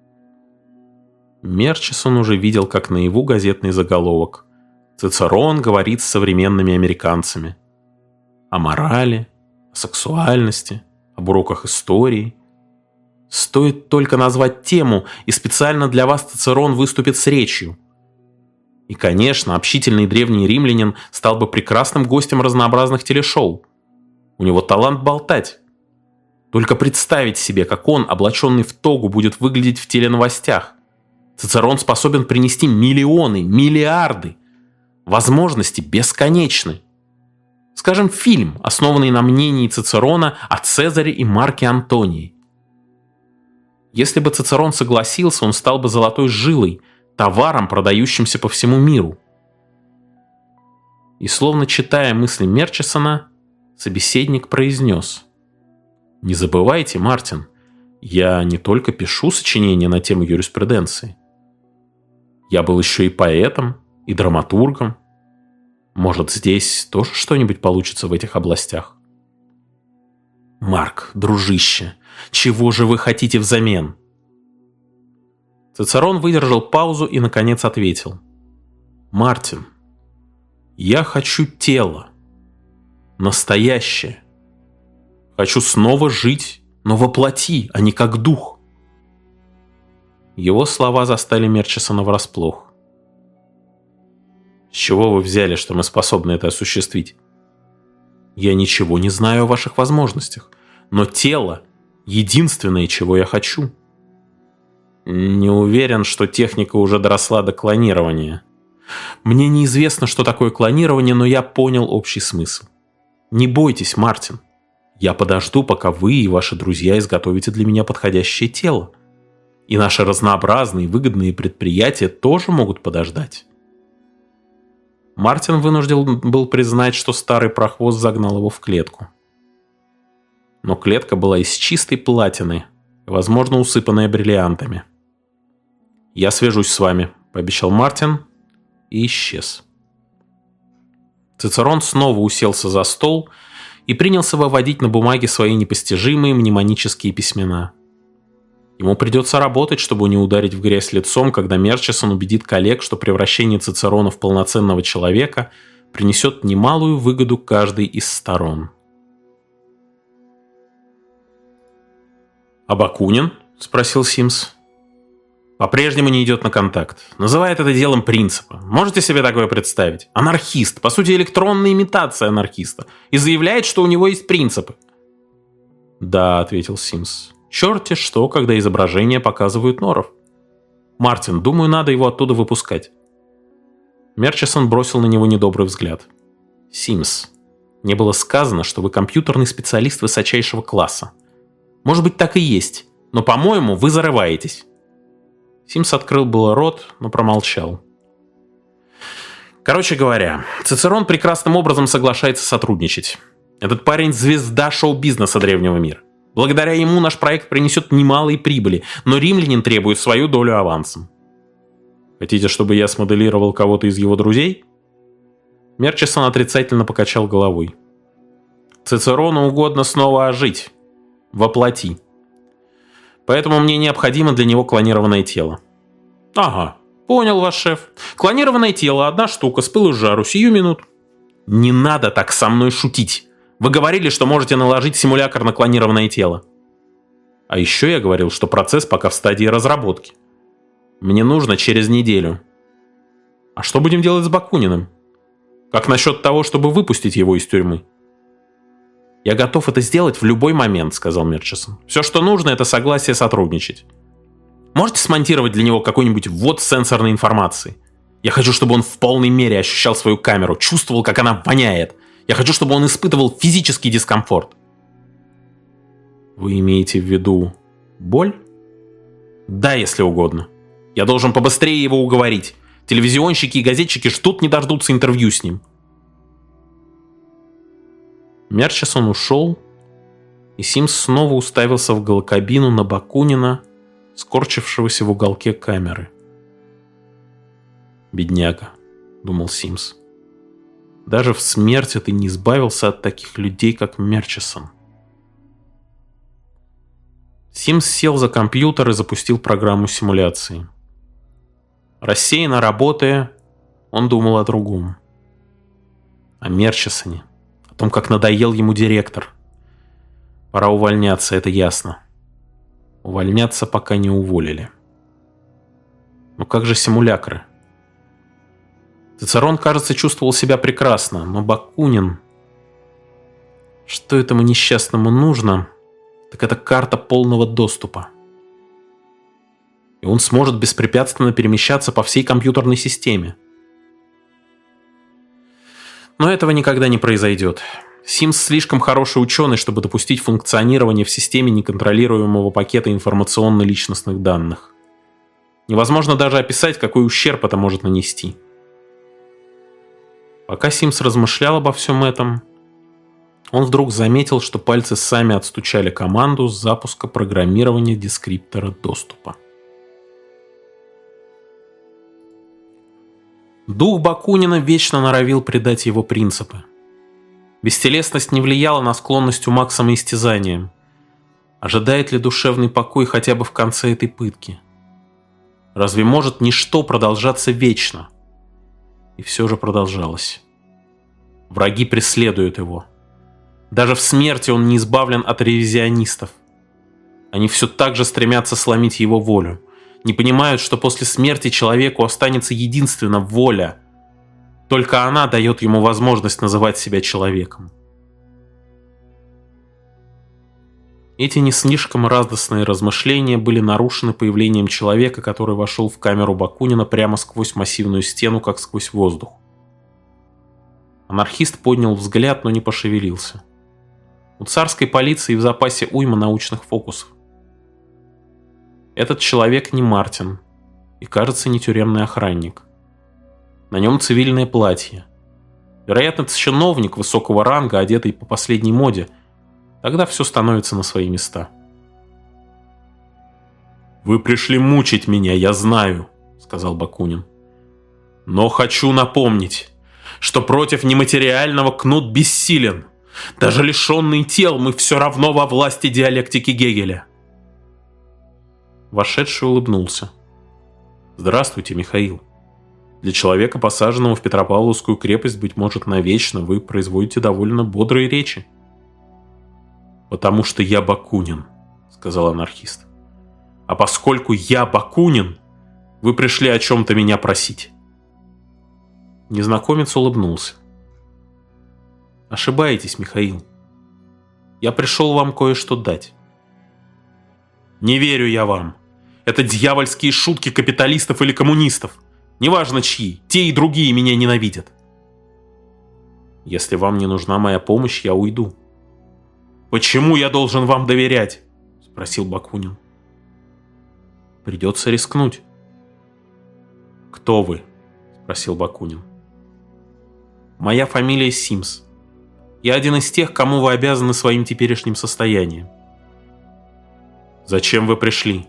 [SPEAKER 1] Мерчисон уже видел как наяву газетный заголовок. Цицерон говорит с современными американцами. О морали, о сексуальности, об уроках истории. Стоит только назвать тему, и специально для вас Цицерон выступит с речью. И, конечно, общительный древний римлянин стал бы прекрасным гостем разнообразных телешоу. У него талант болтать. Только представить себе, как он, облаченный в тогу, будет выглядеть в теленовостях. Цицерон способен принести миллионы, миллиарды. Возможности бесконечны. Скажем, фильм, основанный на мнении Цицерона о Цезаре и Марке Антонии. Если бы Цицерон согласился, он стал бы золотой жилой, товаром, продающимся по всему миру. И словно читая мысли Мерчисона, собеседник произнес: «Не забывайте, Мартин, я не только пишу сочинения на тему юриспруденции. Я был еще и поэтом, и драматургом. Может, здесь тоже что-нибудь получится в этих областях?» «Марк, дружище, чего же вы хотите взамен?» Цицерон выдержал паузу и, наконец, ответил: «Мартин, я хочу тело. Настоящее. Хочу снова жить, но воплоти, а не как дух». Его слова застали Мерчисона врасплох. «С чего вы взяли, что мы способны это осуществить?» «Я ничего не знаю о ваших возможностях, но тело — единственное, чего я хочу». «Не уверен, что техника уже доросла до клонирования». «Мне неизвестно, что такое клонирование, но я понял общий смысл. Не бойтесь, Мартин. Я подожду, пока вы и ваши друзья изготовите для меня подходящее тело. И наши разнообразные выгодные предприятия тоже могут подождать». Мартин вынужден был признать, что старый прохвост загнал его в клетку. Но клетка была из чистой платины, возможно, усыпанная бриллиантами. «Я свяжусь с вами», — пообещал Мартин и исчез. Цицерон снова уселся за стол и принялся выводить на бумаге свои непостижимые мнемонические письмена. Ему придется работать, чтобы не ударить в грязь лицом, когда Мерчисон убедит коллег, что превращение Цицерона в полноценного человека принесет немалую выгоду каждой из сторон. «А Бакунин?» – спросил Симс. «По-прежнему не идет на контакт. Называет это делом принципа. Можете себе такое представить? Анархист, по сути электронная имитация анархиста, и заявляет, что у него есть принципы». «Да», – ответил Симс. «Черти что, когда изображения показывают норов. Мартин, думаю, надо его оттуда выпускать». Мерчисон бросил на него недобрый взгляд. «Симс, мне было сказано, что вы компьютерный специалист высочайшего класса. Может быть, так и есть, но, по-моему, вы зарываетесь». Симс открыл было рот, но промолчал. Короче говоря, Цицерон прекрасным образом соглашается сотрудничать. Этот парень – звезда шоу-бизнеса древнего мира. Благодаря ему наш проект принесет немалые прибыли, но римлянин требует свою долю авансом. Хотите, чтобы я смоделировал кого-то из его друзей? Мерчисон отрицательно покачал головой. Цицерону угодно снова ожить. Воплоти. Поэтому мне необходимо для него клонированное тело. Ага, понял ваш шеф. Клонированное тело, 1 штука, с пылу с жару, сию минуту. Не надо так со мной шутить. Вы говорили, что можете наложить симулятор на клонированное тело. А еще я говорил, что процесс пока в стадии разработки. Мне нужно через неделю. А что будем делать с Бакуниным? Как насчет того, чтобы выпустить его из тюрьмы? Я готов это сделать в любой момент, сказал Мерчисон. Все, что нужно, это согласие сотрудничать. Можете смонтировать для него какой-нибудь ввод сенсорной информации? Я хочу, чтобы он в полной мере ощущал свою камеру, чувствовал, как она воняет. Я хочу, чтобы он испытывал физический дискомфорт. Вы имеете в виду боль? Да, если угодно. Я должен побыстрее его уговорить. Телевизионщики и газетчики ждут не дождутся интервью с ним. Мерчисон ушел, и Симс снова уставился в голокабину на Бакунина, скорчившегося в уголке камеры. «Бедняга», — думал Симс. «Даже в смерти ты не избавился от таких людей, как Мерчисон». Симс сел за компьютер и запустил программу симуляции. Рассеянно работая, он думал о другом. О Мерчисоне, о том, как надоел ему директор. Пора увольняться, это ясно. Увольняться, пока не уволили. Но как же симулякры? Цицерон, кажется, чувствовал себя прекрасно, но Бакунин... Что этому несчастному нужно, так это карта полного доступа. И он сможет беспрепятственно перемещаться по всей компьютерной системе. Но этого никогда не произойдет. Симс слишком хороший ученый, чтобы допустить функционирование в системе неконтролируемого пакета информационно-личностных данных. Невозможно даже описать, какой ущерб это может нанести. Пока Симс размышлял обо всем этом, он вдруг заметил, что пальцы сами отстучали команду с запуска программирования дескриптора доступа. Дух Бакунина вечно норовил предать его принципы. Бестелесность не влияла на склонность ума к самоистязаниям. Ожидает ли душевный покой хотя бы в конце этой пытки? Разве может ничто продолжаться вечно? И все же продолжалось. Враги преследуют его. Даже в смерти он не избавлен от ревизионистов. Они все так же стремятся сломить его волю. Не понимают, что после смерти человеку останется единственно воля. Только она дает ему возможность называть себя человеком. Эти не слишком радостные размышления были нарушены появлением человека, который вошел в камеру Бакунина прямо сквозь массивную стену, как сквозь воздух. Анархист поднял взгляд, но не пошевелился. У царской полиции в запасе уйма научных фокусов. Этот человек не Мартин и, кажется, не тюремный охранник. На нем цивильное платье. Вероятно, это чиновник высокого ранга, одетый по последней моде. Тогда все становится на свои места. «Вы пришли мучить меня, я знаю», — сказал Бакунин. «Но хочу напомнить, что против нематериального кнут бессилен. Даже лишенный тел мы все равно во власти диалектики Гегеля». Вошедший улыбнулся. «Здравствуйте, Михаил. Для человека, посаженного в Петропавловскую крепость, быть может, навечно, вы производите довольно бодрые речи». «Потому что я Бакунин», — сказал анархист. «А поскольку я Бакунин, вы пришли о чем-то меня просить». Незнакомец улыбнулся. «Ошибаетесь, Михаил. Я пришел вам кое-что дать». «Не верю я вам. Это дьявольские шутки капиталистов или коммунистов. Неважно чьи, те и другие меня ненавидят». «Если вам не нужна моя помощь, я уйду». «Почему я должен вам доверять?» — спросил Бакунин. «Придется рискнуть». «Кто вы?» — спросил Бакунин. «Моя фамилия Симс. Я один из тех, кому вы обязаны своим теперешним состоянием». «Зачем вы пришли?»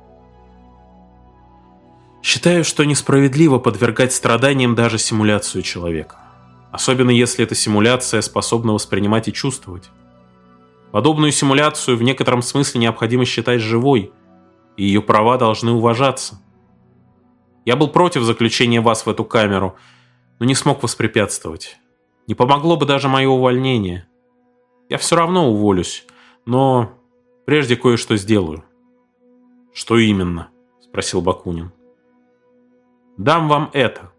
[SPEAKER 1] «Считаю, что несправедливо подвергать страданиям даже симуляцию человека. Особенно если эта симуляция способна воспринимать и чувствовать. Подобную симуляцию в некотором смысле необходимо считать живой, и ее права должны уважаться. Я был против заключения вас в эту камеру, но не смог воспрепятствовать. Не помогло бы даже мое увольнение. Я все равно уволюсь, но прежде кое-что сделаю». «Что именно?» — спросил Бакунин. «Дам вам это».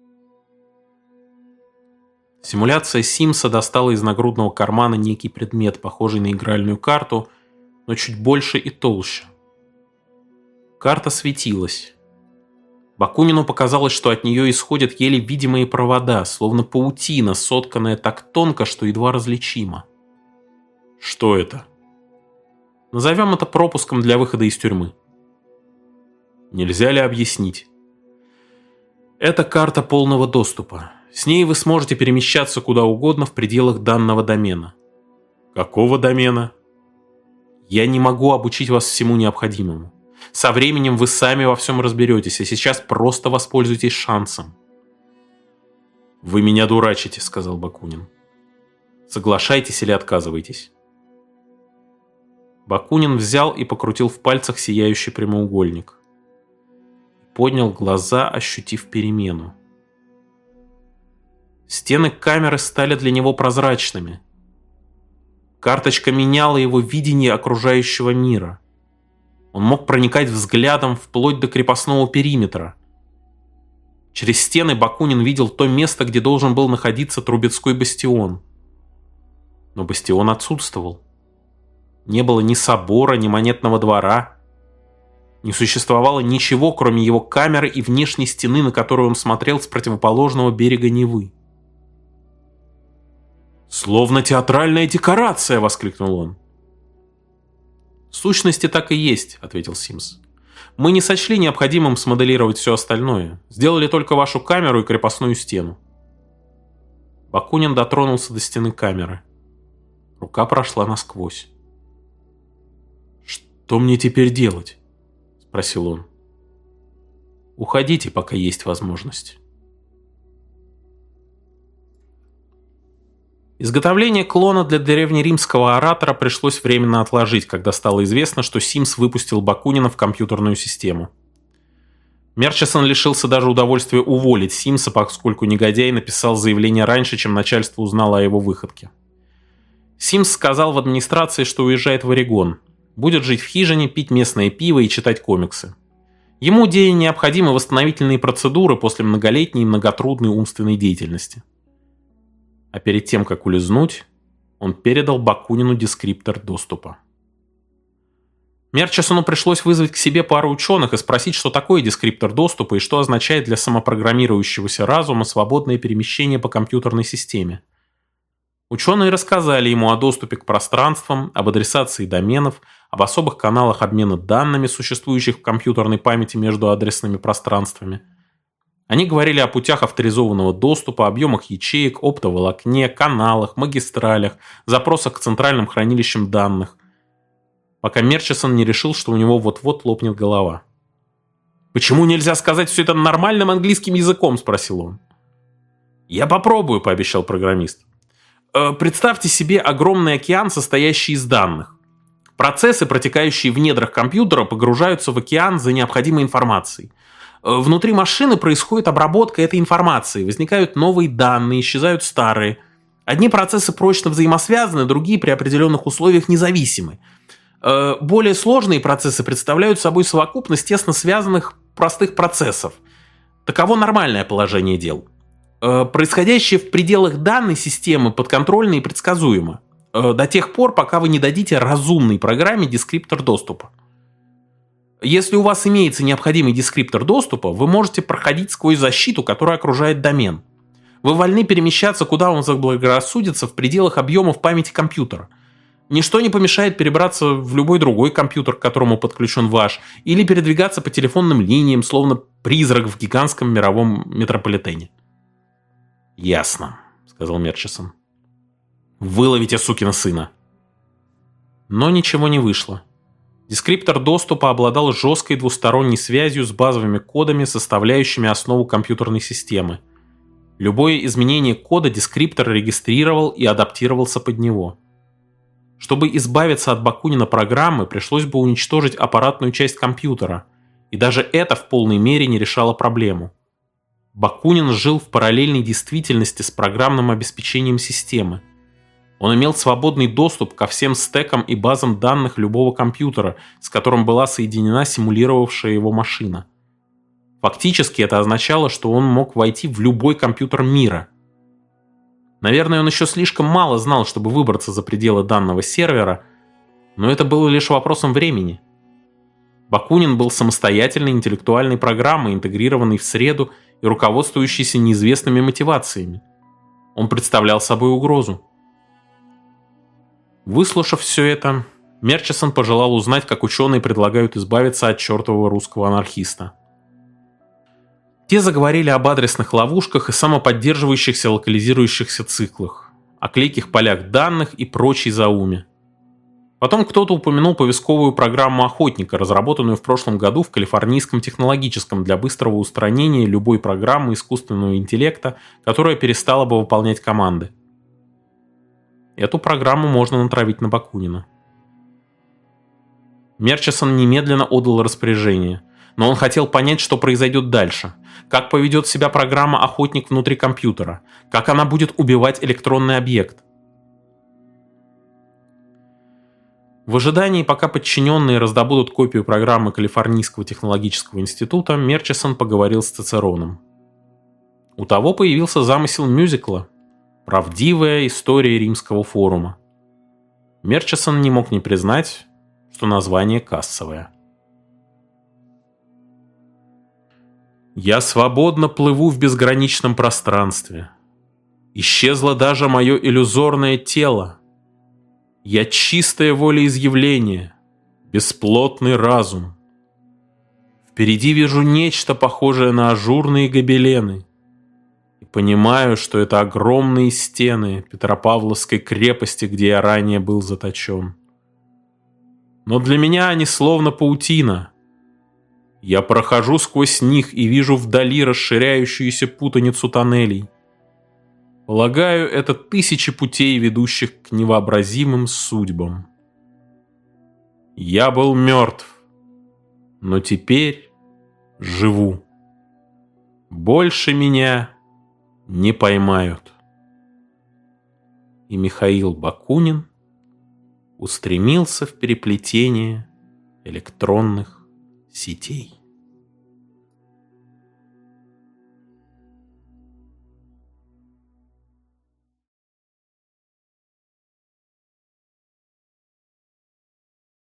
[SPEAKER 1] Симуляция Симса достала из нагрудного кармана некий предмет, похожий на игральную карту, но чуть больше и толще. Карта светилась. Бакунину показалось, что от нее исходят еле видимые провода, словно паутина, сотканная так тонко, что едва различима. «Что это?» «Назовем это пропуском для выхода из тюрьмы». «Нельзя ли объяснить?» «Это карта полного доступа. С ней вы сможете перемещаться куда угодно в пределах данного домена». «Какого домена?» «Я не могу обучить вас всему необходимому. Со временем вы сами во всем разберетесь, а сейчас просто воспользуйтесь шансом». «Вы меня дурачите», — сказал Бакунин. «Соглашайтесь или отказывайтесь». Бакунин взял и покрутил в пальцах сияющий прямоугольник. Поднял глаза, ощутив перемену. Стены камеры стали для него прозрачными. Карточка меняла его видение окружающего мира. Он мог проникать взглядом вплоть до крепостного периметра. Через стены Бакунин видел то место, где должен был находиться Трубецкой бастион. Но бастион отсутствовал. Не было ни собора, ни монетного двора. Не существовало ничего, кроме его камеры и внешней стены, на которую он смотрел с противоположного берега Невы.
[SPEAKER 2] «Словно театральная декорация!» — воскликнул он.
[SPEAKER 1] «В сущности, так и есть», — ответил Симс. «Мы не сочли необходимым смоделировать все остальное. Сделали только вашу камеру и крепостную стену». Бакунин дотронулся до стены камеры. Рука прошла насквозь.
[SPEAKER 2] «Что мне теперь делать?» — спросил он.
[SPEAKER 1] «Уходите, пока есть возможность». Изготовление клона для древнеримского оратора пришлось временно отложить, когда стало известно, что Симс выпустил Бакунина в компьютерную систему. Мерчисон лишился даже удовольствия уволить Симса, поскольку негодяй написал заявление раньше, чем начальство узнало о его выходке. Симс сказал в администрации, что уезжает в Орегон, будет жить в хижине, пить местное пиво и читать комиксы. Ему необходимы восстановительные процедуры после многолетней и многотрудной умственной деятельности. А перед тем, как улизнуть, он передал Бакунину дескриптор доступа. Мерчисону пришлось вызвать к себе пару ученых и спросить, что такое дескриптор доступа и что означает для самопрограммирующегося разума свободное перемещение по компьютерной системе. Ученые рассказали ему о доступе к пространствам, об адресации доменов, об особых каналах обмена данными, существующих в компьютерной памяти между адресными пространствами. Они говорили о путях авторизованного доступа, объемах ячеек, оптоволокне, каналах, магистралях, запросах к центральным хранилищам данных, пока Мерчисон не решил, что у него вот-вот лопнет голова. «Почему нельзя сказать все это нормальным английским языком?» – спросил он. «Я попробую», – пообещал программист. «Представьте себе огромный океан, состоящий из данных. Процессы, протекающие в недрах компьютера, погружаются в океан за необходимой информацией. Внутри машины происходит обработка этой информации, возникают новые данные, исчезают старые. Одни процессы прочно взаимосвязаны, другие при определенных условиях независимы. Более сложные процессы представляют собой совокупность тесно связанных простых процессов. Таково нормальное положение дел. Происходящее в пределах данной системы подконтрольно и предсказуемо. До тех пор, пока вы не дадите разумной программе дескриптор доступа. Если у вас имеется необходимый дескриптор доступа, вы можете проходить сквозь защиту, которая окружает домен. Вы вольны перемещаться, куда вам заблагорассудится в пределах объемов памяти компьютера. Ничто не помешает перебраться в любой другой компьютер, к которому подключен ваш, или передвигаться по телефонным линиям, словно призрак в гигантском мировом метрополитене. «Ясно», — сказал Мерчисон. «Выловите сукина сына». Но ничего не вышло. Дескриптор доступа обладал жесткой двусторонней связью с базовыми кодами, составляющими основу компьютерной системы. Любое изменение кода дескриптор регистрировал и адаптировался под него. Чтобы избавиться от Бакунина программы, пришлось бы уничтожить аппаратную часть компьютера, и даже это в полной мере не решало проблему. Бакунин жил в параллельной действительности с программным обеспечением системы. Он имел свободный доступ ко всем стекам и базам данных любого компьютера, с которым была соединена симулировавшая его машина. Фактически это означало, что он мог войти в любой компьютер мира. Наверное, он еще слишком мало знал, чтобы выбраться за пределы данного сервера, но это было лишь вопросом времени. Бакунин был самостоятельной интеллектуальной программой, интегрированной в среду и руководствующейся неизвестными мотивациями. Он представлял собой угрозу. Выслушав все это, Мерчисон пожелал узнать, как ученые предлагают избавиться от чертового русского анархиста. Те заговорили об адресных ловушках и самоподдерживающихся локализирующихся циклах, о клейких полях данных и прочей зауме. Потом кто-то упомянул поисковую программу «Охотника», разработанную в прошлом году в Калифорнийском технологическом для быстрого устранения любой программы искусственного интеллекта, которая перестала бы выполнять команды. Эту программу можно натравить на Бакунина. Мерчисон немедленно отдал распоряжение, но он хотел понять, что произойдет дальше, как поведет себя программа «Охотник» внутри компьютера, как она будет убивать электронный объект. В ожидании, пока подчиненные раздобудут копию программы Калифорнийского технологического института, Мерчисон поговорил с Цицероном. У того появился замысел мюзикла «Правдивая история римского форума». Мерчисон не мог не признать, что название кассовое. «Я свободно плыву в безграничном пространстве. Исчезло даже мое иллюзорное тело. Я чистое волеизъявление, бесплотный разум. Впереди вижу нечто похожее на ажурные гобелены и понимаю, что это огромные стены Петропавловской крепости, где я ранее был заточен. Но для меня они словно паутина. Я прохожу сквозь них и вижу вдали расширяющуюся путаницу тоннелей. Полагаю, это тысячи путей, ведущих к невообразимым судьбам. Я был мертв, но теперь живу. Больше меня не поймают. И Михаил Бакунин устремился в переплетение электронных сетей.